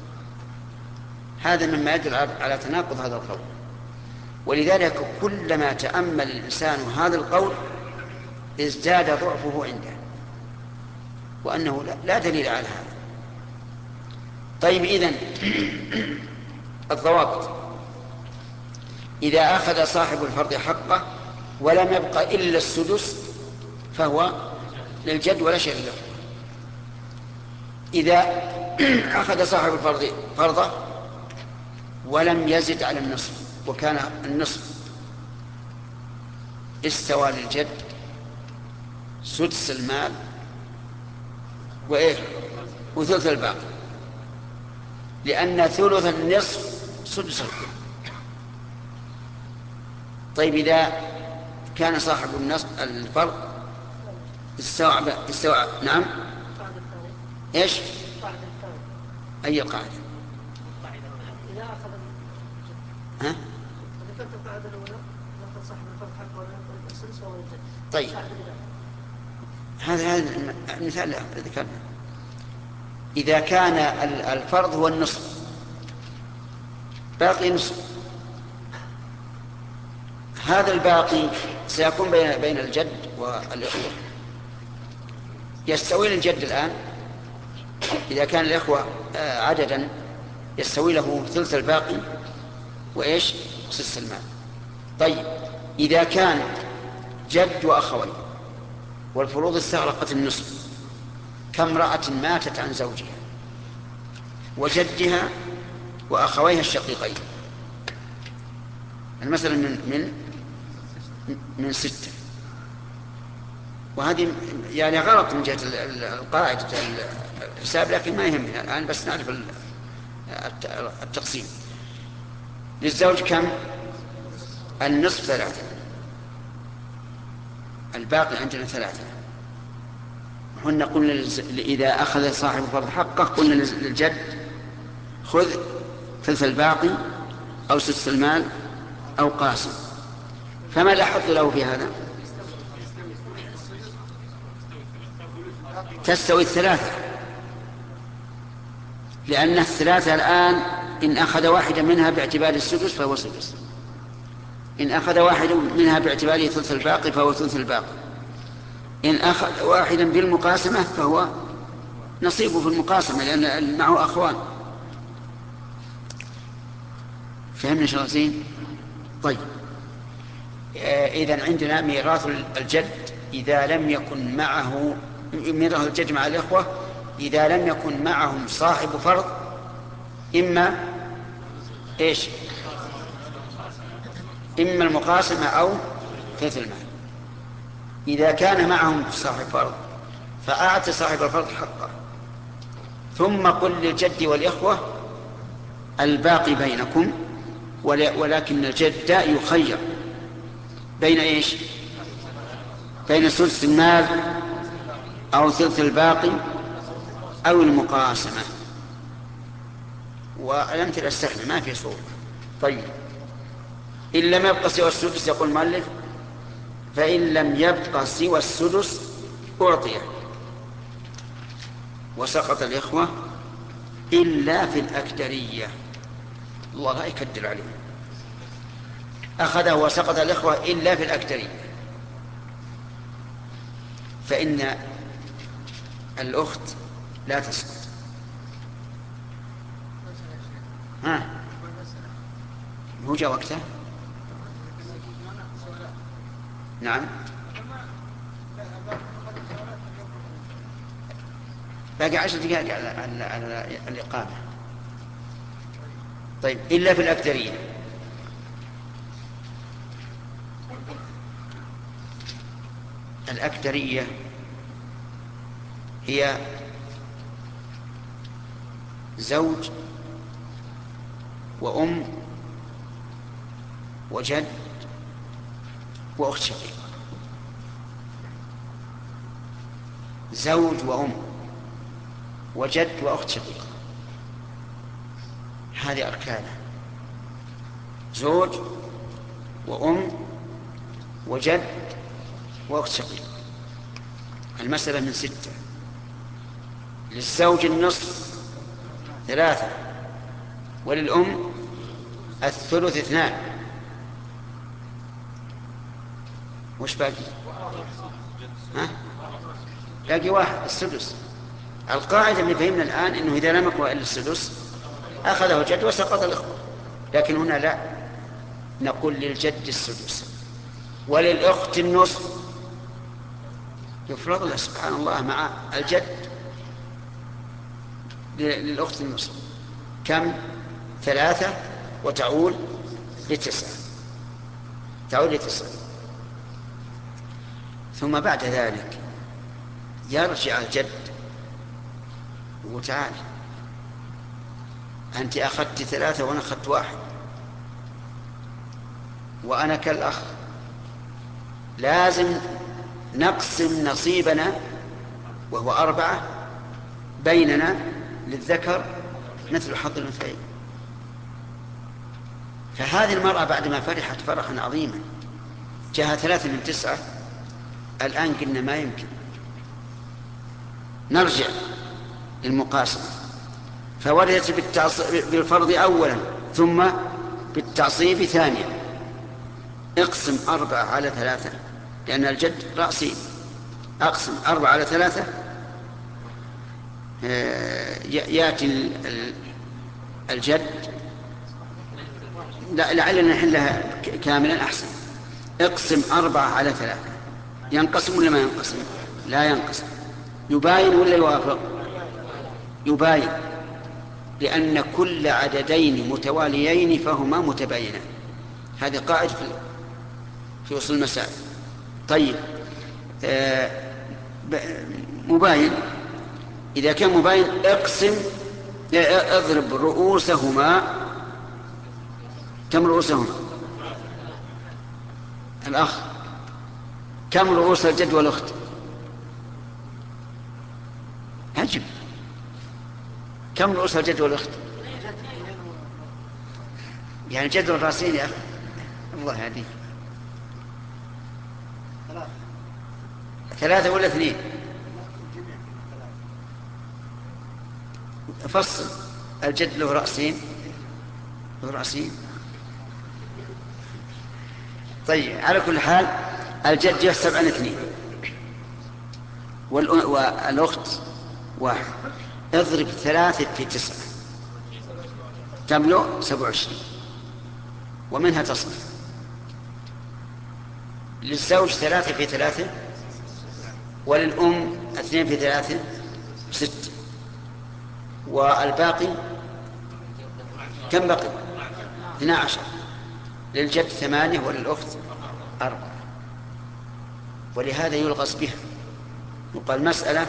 S1: هذا مما يدل على تناقض هذا القول. ولذلك كلما تأمل الإنسان هذا القول ازداد ضعفه عنده، وأنه لا دليل على هذا. طيب إذن الضوابط: إذا أخذ صاحب الفرض حقه ولم يبقى إلا السدس فهو للجد ولا شيء له. إذا أخذ صاحب الفرض فرضه ولم يزد على النصف وكان النصف، استوى للجد سدس المال وإيه وثلث الباقي، لأن ثلث النصف سدس الكل. طيب إذا كان صاحب النصف الفرض استوعب استوعب نعم ايش؟ أي القاعدة؟
S3: إذا أخذ
S1: ها؟
S3: ذكرت القاعدة الأولى نأخذ صاحب الفرض حقه ولا نأخذ السدس ولا الجد.
S1: طيب هذا هذا المثال ذكرنا. إذا كان الفرض هو النصف باقي نصف، هذا الباقي سيكون بين بين الجد والإخوة. يستوي للجد الآن إذا كان الإخوة عددا يستوي له ثلث الباقي وإيش سدس المال. طيب إذا كان جد وأخوين والفروض استغرقت النصف كامرأة ماتت عن زوجها وجدها وأخويها الشقيقين، المسألة من من من ستة، وهذه يعني غلط من جهة القاعدة الحساب، لكن ما يهمنا الآن، بس نعرف التقسيم. للزوج كم؟ النصف ثلاثة، الباقي عندنا ثلاثة. قلنا قلنا إذا أخذ صاحب الفرض حقه قلنا للجد خذ ثلث الباقي أو سدس المال أو قاسم. فما لا حظ له في هذا؟ تستوي الثلاثة، لأن الثلاثة الآن إن أخذ واحدة منها باعتبار السدس فهو سدس، إن أخذ واحدة منها باعتباره ثلث الباقي فهو ثلث الباقي، إن أخذ واحدا بالمقاسمة فهو نصيبه في المقاسمة لأن معه أخوان. فهمنا شرطين؟ طيب إذن عندنا ميراث الجد إذا لم يكن معه ميراث الجد مع الإخوة إذا لم يكن معهم صاحب فرض، إما إيش؟ إما المقاسمة أو ثلث المال. إذا كان معهم صاحب فرض فأعطي صاحب الفرض حقه، ثم قل للجد والإخوة الباقي بينكم، ولكن الجد يخير بين إيش؟ بين ثلث المال أو ثلث الباقي أو المقاسمة. والأمثلة السهلة ما في صور. طيب إن لم يبقى سوى السدس يقول المؤلف فإن لم يبقى سوى السدس أعطيه وسقط الإخوة إلا في الأكدرية. الله لا يكدر عليه. أخذه وسقط الإخوة إلا في الأكدرية، فإن الأخت لا تسقط. ها هو جاء وقته. نعم باقي عشر دقائق على, على, على الإقامة. طيب إلا في الأكدرية. الأكدرية هي زوج وأم وجد وأخت شقيقة. زوج وأم وجد وأخت شقيقة، هذه أركانها: زوج وأم وجد وأخت شقيقة. المسألة من ستة. للزوج النصف ثلاثة، وللأم الثلث اثنان. وش باقي؟ ها؟ باقي واحد، السدس. القاعدة اللي فهمنا الآن أنه إذا لم يكن إلا السدس أخذه الجد وسقط الإخوة، لكن هنا لا، نقول للجد السدس وللأخت النصف. يفرض له سبحان الله مع الجد للأخت النصف. كم؟ ثلاثة وتعود لتسعة، تعود لتسعة. ثم بعد ذلك يرجع الجد وتعال أنت أخذت ثلاثة وأنا أخذت واحد، وأنا كالأخ، لازم نقسم نصيبنا وهو أربعة بيننا، للذكر مثل حظ الأنثيين. فهذه المرأة بعدما فرحت فرحا عظيما جاءها ثلاثة من تسعة، الآن قلنا ما يمكن، نرجع للمقاسمة. فورثت بالفرض أولا ثم بالتعصيب ثانيا. اقسم أربعة على ثلاثة، لأن الجد رأسي. أقسم أربعة على ثلاثة، يأتي الجد، لعلنا نحلها كاملا أحسن. اقسم أربعة على ثلاثة، ينقسم ولا ما ينقسم؟ لا ينقسم. يباين ولا يوافق؟ يباين، لأن كل عددين متواليين فهما متباينان. هذه قاعدة في أصول المسائل. طيب آه مباين، إذا كان مباين اقسم، اضرب رؤوسهما. كم رؤوسهما؟ الأخ. كم رؤوس الجد والأخت؟ عجب، كم رؤوس الجد والأخت؟ يعني جد والراسين يا أخي، الله يهديك. ثلاثة ولا اثنين؟ فصل. الجد له رأسين، له رأسين. طيب على كل حال الجد يحسب عن اثنين والأخت واحد. اضرب ثلاثة في تسعة تملأ سبع وعشرين، ومنها تصرف. للزوج ثلاثة في ثلاثة، وللأم اثنين في ثلاثة ست، والباقي كم بقي؟ اثنا عشر. للجد ثمانية وللأخت أربعة. ولهذا يلغز بها، يقال مسألة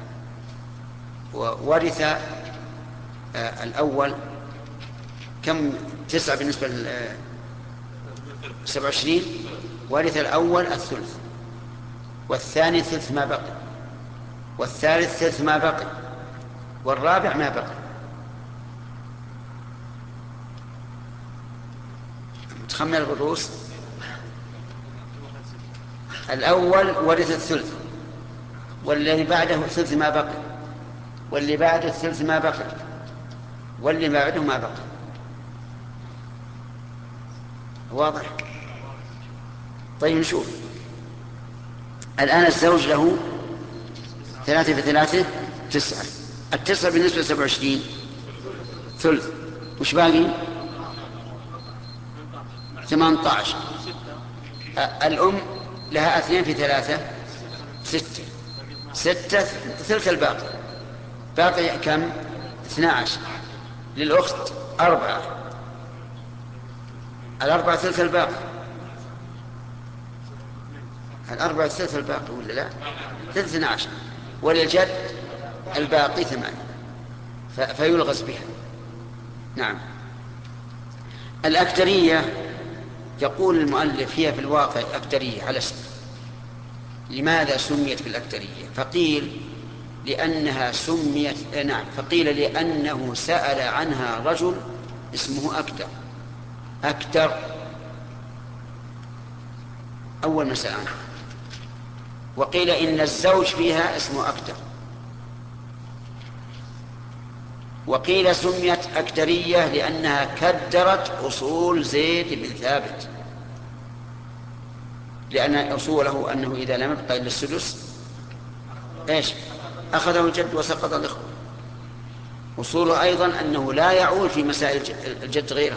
S1: وورث آه الأول كم؟ تسعة بالنسبة لسبع وعشرين. ورث الأول الثلث، والثاني ثلث ما بقي، والثالث ثلث ما بقي، والرابع ما بقي. متخمل الرؤوس. الأول ورث الثلث، والذي بعده ثلث ما بقي، واللي بعد الثلث ما بقي، واللي بعده ما بقي. واضح؟ طيب نشوف الآن. الزوج له ثلاثة في ثلاثة تسعة. التسعة بالنسبة لسبع وعشرين ثلث. وش باقي؟ ثمانية عشر. الأم لها اثنين في ثلاثة ستة. ستة ثلث الباقي. باقي كم؟ اثنا عشر. للأخت أربعة. الأربعة ثلث الباقي. الأربعة ثلث الباقي ولا لا؟ ثلث اثنا عشر. وللجد الباقي ثمانية فيلغز بها. نعم. الأكترية يقول المؤلف هي في الواقع أكترية على اسم. لماذا سميت بالأكترية؟ فقيل لأنها سميت نعم فقيل لأنه سأل عنها رجل اسمه أكتر. أكتر أول ما سأل عنها. وقيل إن الزوج فيها اسمه أكتر. وقيل سميت أكترية لأنها كدرت أصول زيد بن ثابت، لأن أصوله أنه إذا لم يبقى إلا السدس إيش أخذه الجد وسقط الإخوة. أصوله أيضا أنه لا يعول في مسائل الجد غيره،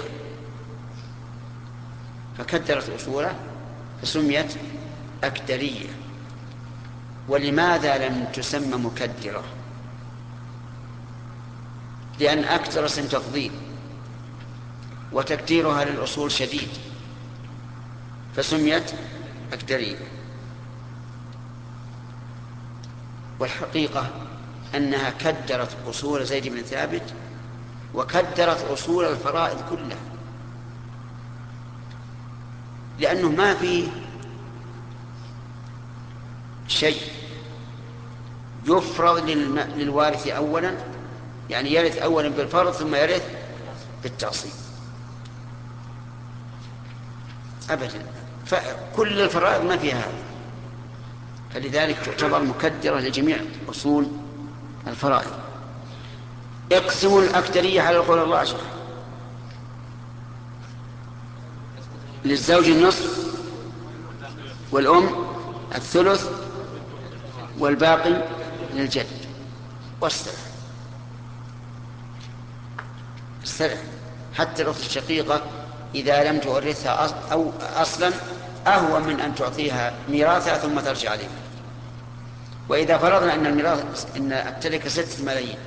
S1: فكدرت أصوله فسميت أكترية. ولماذا لم تسمى مكدرة؟ لأن أكثر اسم تفضيل وتكديرها للأصول شديد فسميت أكدرية. والحقيقة أنها كدرت أصول زيد بن ثابت وكدرت أصول الفرائض كلها، لأنه ما في شيء يفرض للوارث أولا، يعني يرث أولا بالفرض ثم يرث بالتعصيب أبدا. فكل الفرائض ما فيها هذا، فلذلك تعتبر مكدرة لجميع أصول الفرائض. اقسموا الأكترية على القول الراجح. للزوج النصف والأم الثلث والباقي للجد والسلف. السلف حتى الأخت الشقيقة إذا لم تورثها أو أصلا أهون من أن تعطيها ميراثها ثم ترجع عليه. وإذا فرضنا أن الميراث إن التركة ستة ملايين،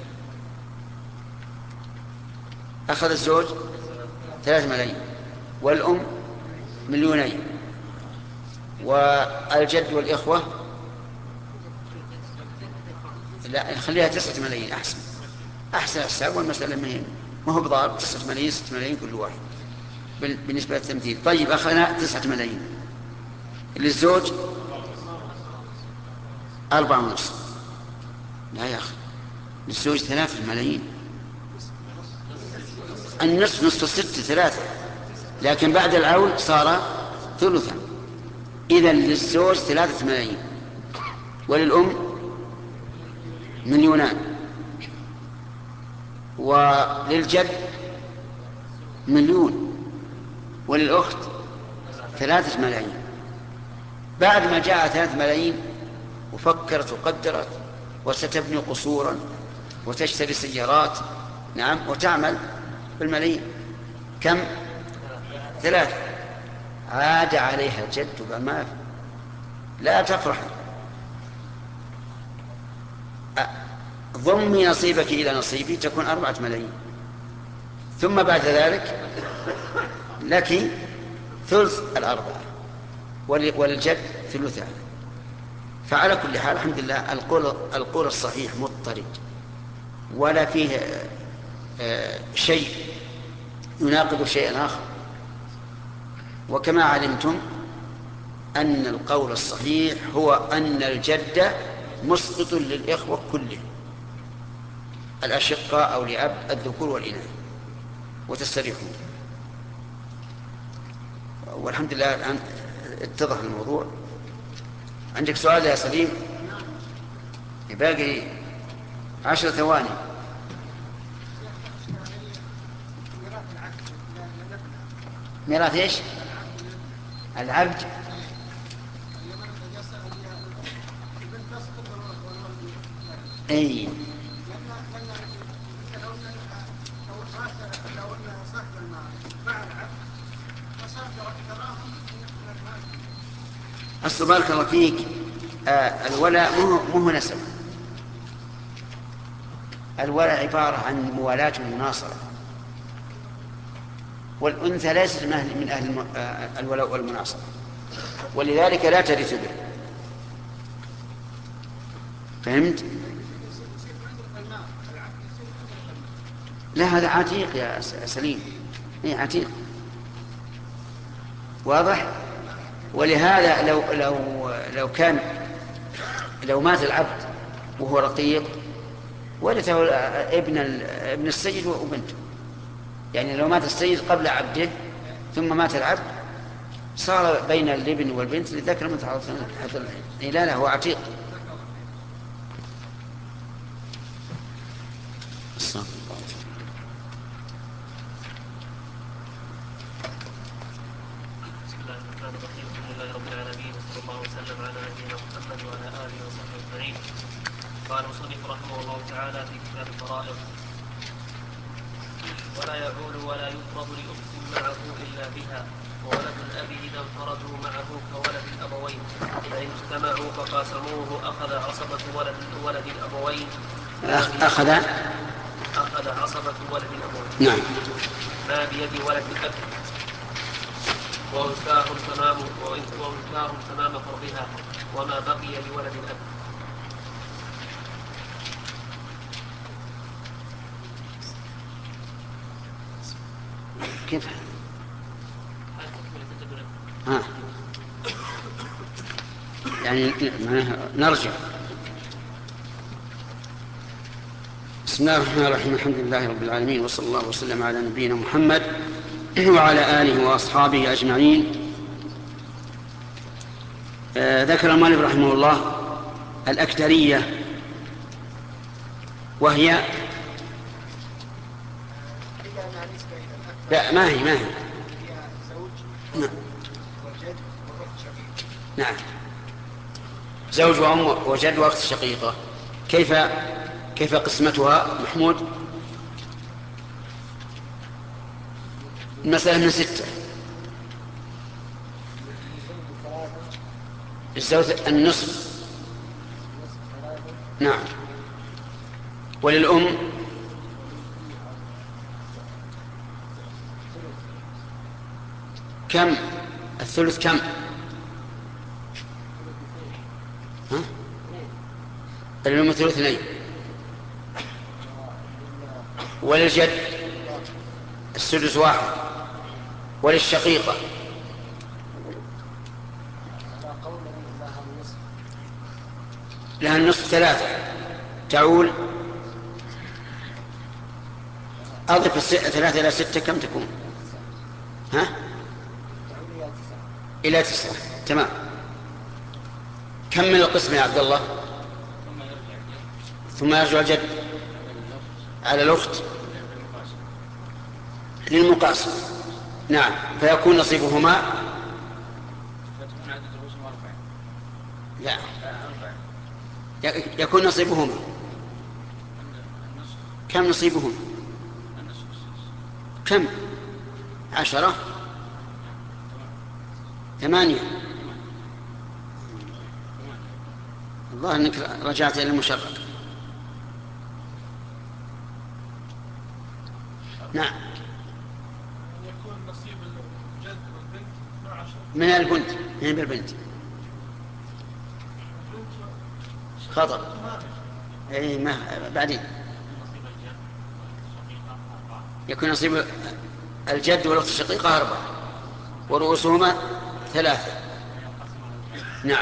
S1: أخذ الزوج ثلاث ملايين والأم مليونين والجد والإخوة لا خليها تسعة ملايين أحسن أحسن حساب. والمسألة مهمة ما هو بضار تسعة ملايين ستة ملايين كل واحد بالنسبة للتمثيل. طيب أخذنا تسعة ملايين للزوج أربعة ونصف. لا يا أخي للزوج ثلاثة ملايين. النصف نصف الست ثلاثة لكن بعد العول صار ثلثا. إذن للزوج ثلاثة ملايين وللأم مليونان وللجد مليون وللأخت ثلاثة ملايين. بعد ما جاء ثلاثة ملايين وفكرت وقدرت وستبني قصورا وتشتري سيارات نعم وتعمل بالملايين كم؟ ثلاثة. عاد عليها الجد بما لا تفرح ضمي نصيبك إلى نصيبي تكون أربعة ملايين. ثم بعد ذلك لك ثلث الأربعة وللجد ثلثها. فعلى كل حال الحمد لله القول, القول الصحيح مضطرد ولا فيه شيء يناقض شيئا آخر. وكما علمتم أن القول الصحيح هو أن الجد مسقط للإخوة كلهم الأشقاء أو لأب الذكور والإناث وتستريحون. والحمد لله الآن اتضح الموضوع. عندك سؤال يا سليم؟ باقي عشر ثواني. ميراث ايش؟ العبد. اي أصل بارك الله فيك آه الولاء مو مو نسب. الولاء عبارة عن موالاة ومناصرة، والأنثى ليست من أهل الولاء والمناصرة، ولذلك لا ترث به. فهمت؟ لا هذا عتيق يا سليم، هي عتيق واضح. ولهذا لو لو لو كان لو مات العبد وهو رقيق ورثه ابن ابن السيد وبنته، يعني لو مات السيد قبل عبده ثم مات العبد صار بين الابن والبنت للذكر مثل حظ الأنثيين. لا لا هو عتيق.
S4: قال المصنف رحمه الله تعالى في كتاب الفرائض: ولا يعول ولا يفرض لأخت معه إلا بها، وولد الأب إذا انفردوا معه كولد الأبوين، فإن اجتمعوا فقاسموه أخذ عصبة ولد ولد الأبوين
S1: أخذ
S4: أخذ عصبة ولد الأبوين
S1: نعم
S4: ما بيد ولد الأب، وأنثاهم تمام وأنثاهم تمام فرضها وما بقي لولد الأب.
S1: كيف ها يعني نرجع. بسم الله الرحمن الرحيم. الحمد لله رب العالمين، وصلى الله وسلم على نبينا محمد وعلى آله وأصحابه أجمعين. آه ذكر المؤلف رحمه الله الأكدرية، وهي لا ما هي ما هي نعم. نعم زوج وأم وجد وأخت شقيقة. كيف كيف قسمتها محمود؟ المسألة من ستة. الزوج النصف نعم. وللأم كم؟ الثلث كم؟ ها؟ للأم ثلث اثنين. وللجد السدس واحد. وللشقيقة لها النصف ثلاثة. تعول أضف ثلاثة إلى ستة كم تكون؟ ها؟ إلى تسعة. تمام. كمل القسم يا عبد الله. ثم يرجع الجد على الأخت للمقاسم. نعم فيكون نصيبهما لا يكون نصيبهما كم نصيبهم؟ كم؟ عشرة ثمانية. الله أنك رجعت إلى المشرق. نعم
S5: يكون نصيب الجد والبنت مع عشرة
S1: من البنت من بالبنت خطأ. اي ما بعدين يكون نصيب الجد والأخت الشقيقة أربعة ورؤوسهما ثلاثة. نعم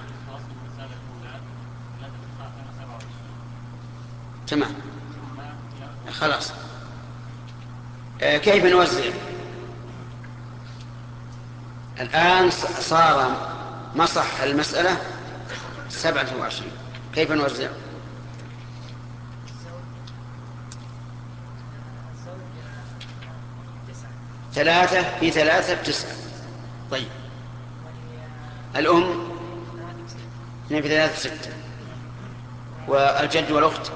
S1: تمام خلاص. آه كيف نوزع الآن؟ صار مصح المسألة سبعة وعشرين. كيف نوزع؟ ثلاثة في ثلاثة بتسعة. طيب الأم اثنين في ثلاثة ستة، والجد والأخت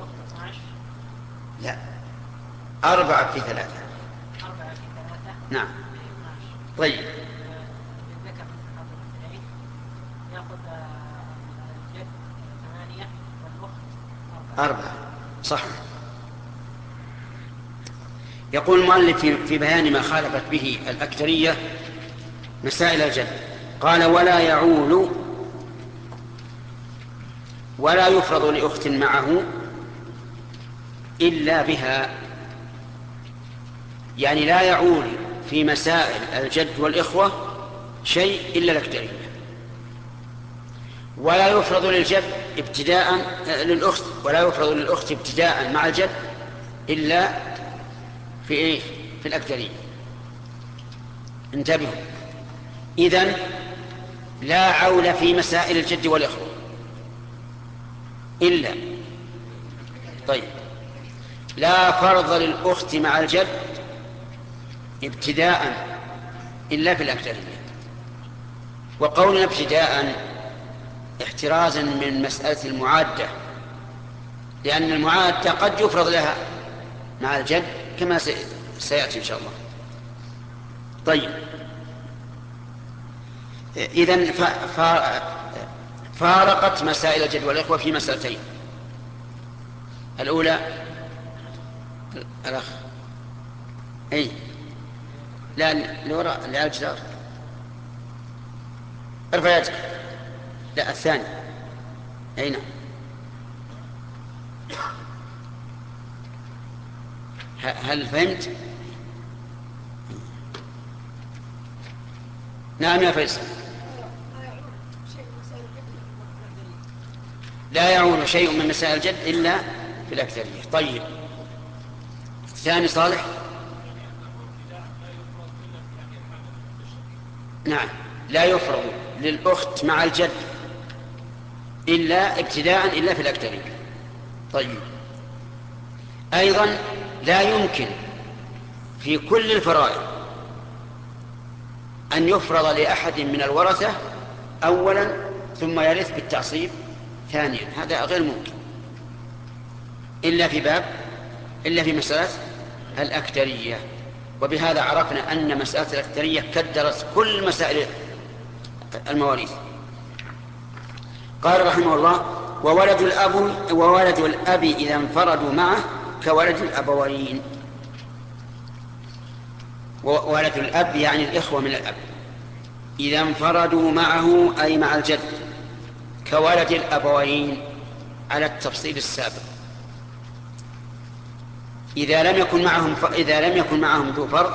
S1: لا أربعة في ثلاثة. نعم. طيب أربعة صح. يقول المؤلف في بيان ما خالفت به الأكثرية مسائل الجد، قال ولا يعول ولا يفرض لأخت معه إلا بها، يعني لا يعول في مسائل الجد والإخوة شيء إلا الأكثرية، ولا يفرض للجد ابتداء للأخت ولا يفرض للأخت ابتداء مع الجد إلا في إيه؟ في الأكثرية. انتبهوا، إذن لا عول في مسائل الجد والإخوة إلا. طيب لا فرض للأخت مع الجد ابتداء إلا في الأكثرية. وقولنا ابتداء احترازا من مسألة المعادة، لأن المعادة قد يفرض لها مع الجد كما سيأتي إن شاء الله. طيب إذن فارقت مسائل الجد والإخوة في مسألتين. الأولى الأخ أي لا لوراء لا الجدار ارفع يدك. لا الثاني أين؟ هل فهمت؟ نعم يا فيصل. لا يعول شيء من مسائل الجد إلا في الأكثرية. طيب الثاني صالح. نعم لا يفرض للأخت مع الجد إلا ابتداء إلا في الأكثرية. طيب أيضا لا يمكن في كل الفرائض أن يفرض لأحد من الورثة أولا ثم يرث بالتعصيب ثانيا، هذا غير ممكن إلا في باب إلا في مسألة الأكثرية. وبهذا عرفنا أن مسألة الأكثرية كدرت كل مسائل المواريث. قال رحمه الله وولد الأب وولد الأب إذا انفردوا معه كولد الأبوين. وولد الأب يعني الإخوة من الأب إذا انفردوا معه أي مع الجد كولد الأبوين على التفصيل السابق. إذا لم يكن معهم ف... إذا لم يكن معهم ذو فرض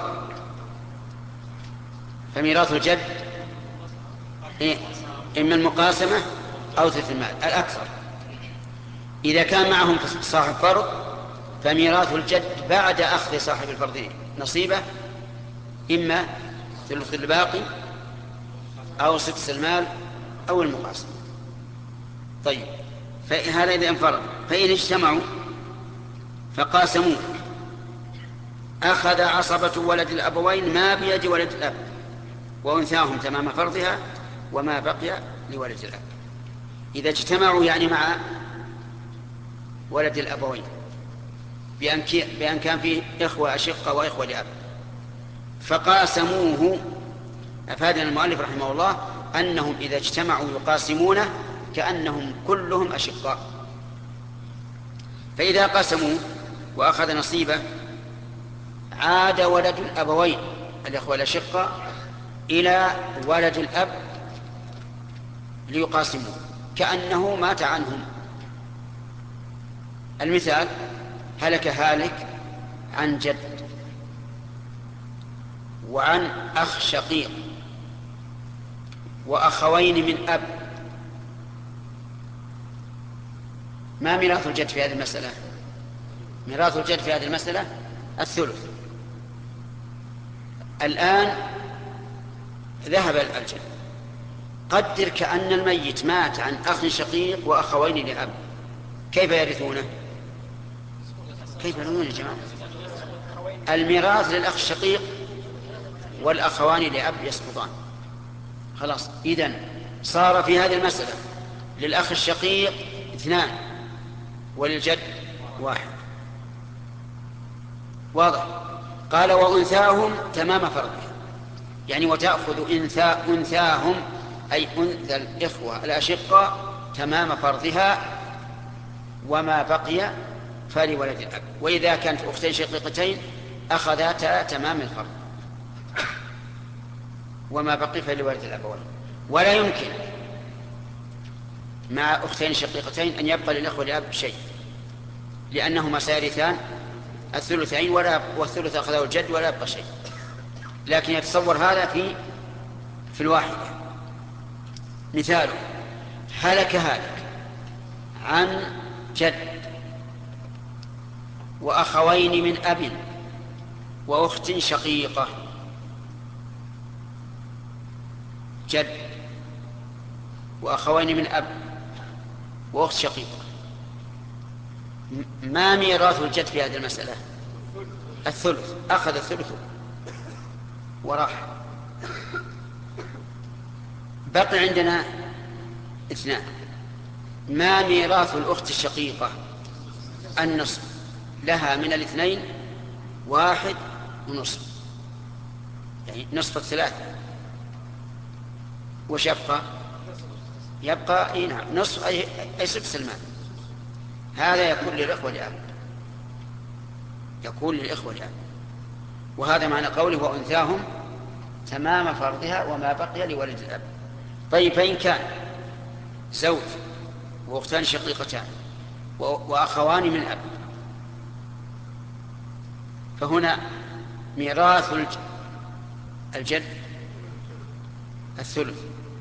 S1: فميراث الجد إيه؟ إما المقاسمة أو ثلث المال الأكثر. إذا كان معهم صاحب فرض فميراث الجد بعد أخذ صاحب الفرض نصيبه إما ثلث الباقي أو سدس المال أو المقاسمة. طيب فهذا إذا انفرد. فإن اجتمعوا فقاسموه أخذ عصبة ولد الأبوين ما بيد ولد الأب وأنثاهم تمام فرضها وما بقي لولد الأب. إذا اجتمعوا يعني مع ولد الأبوين بأن كان فيه إخوة أشقة وإخوة لأب فقاسموه، أفادنا المؤلف رحمه الله أنهم إذا اجتمعوا يقاسمونه كأنهم كلهم أشقاء. فإذا قاسموه وأخذ نصيبه عاد ولد الأبوين الإخوة الأشقة إلى ولد الأب ليقاسموه كأنه مات عنهم. المثال هلك هالك عن جد وعن أخ شقيق وأخوين من أب، ما ميراث الجد في هذه المسألة؟ ميراث الجد في هذه المسألة الثلث. الآن ذهب الجد، قدر كأن الميت مات عن أخ شقيق وأخوين لأب، كيف يرثونه؟ كيف يرثونه يا جماعة؟ الميراث للأخ الشقيق والأخوان لأب يسقطان. خلاص، إذن صار في هذه المسألة للأخ الشقيق اثنان وللجد واحد. واضح؟ قال وأنثاهم تمام فرضها، يعني وتأخذ أنثى أنثاهم أي أنثى الإخوة الأشقاء تمام فرضها، وما بقي فلولد الأب. وإذا كانت أختين شقيقتين أخذتا تمام الفرض، وما بقي فلولد الأبوين. ولا يمكن مع أختين شقيقتين أن يبقى للأخوة الأب شيء، لأنهما سيرثان الثلثين ولا والثلث أخذه الجد ولا يبقى شيء. لكن يتصور هذا في في الواحدة. مثال: هلك هالك عن جد وأخوين من أب وأخت شقيقة. جد وأخوين من أب وأخت شقيقة. ما ميراث الجد في هذه المسألة؟ الثلث، أخذ الثلث وراح. بقي عندنا اثنان. ما ميراث الأخت الشقيقة؟ النصف، لها من الاثنين واحد ونصف، يعني نصف الثلاثة. وش يبقى؟ يبقى إيه؟ نعم، نصف أي, أي سدس المال. هذا يكون للإخوة الأب، يكون للإخوة الأب. وهذا معنى قوله وأنثاهم تمام فرضها وما بقي لولد الأب. طيب، فإن كان زوج وأختان شقيقتان وأخوان من أب، فهنا ميراث الجد الثلث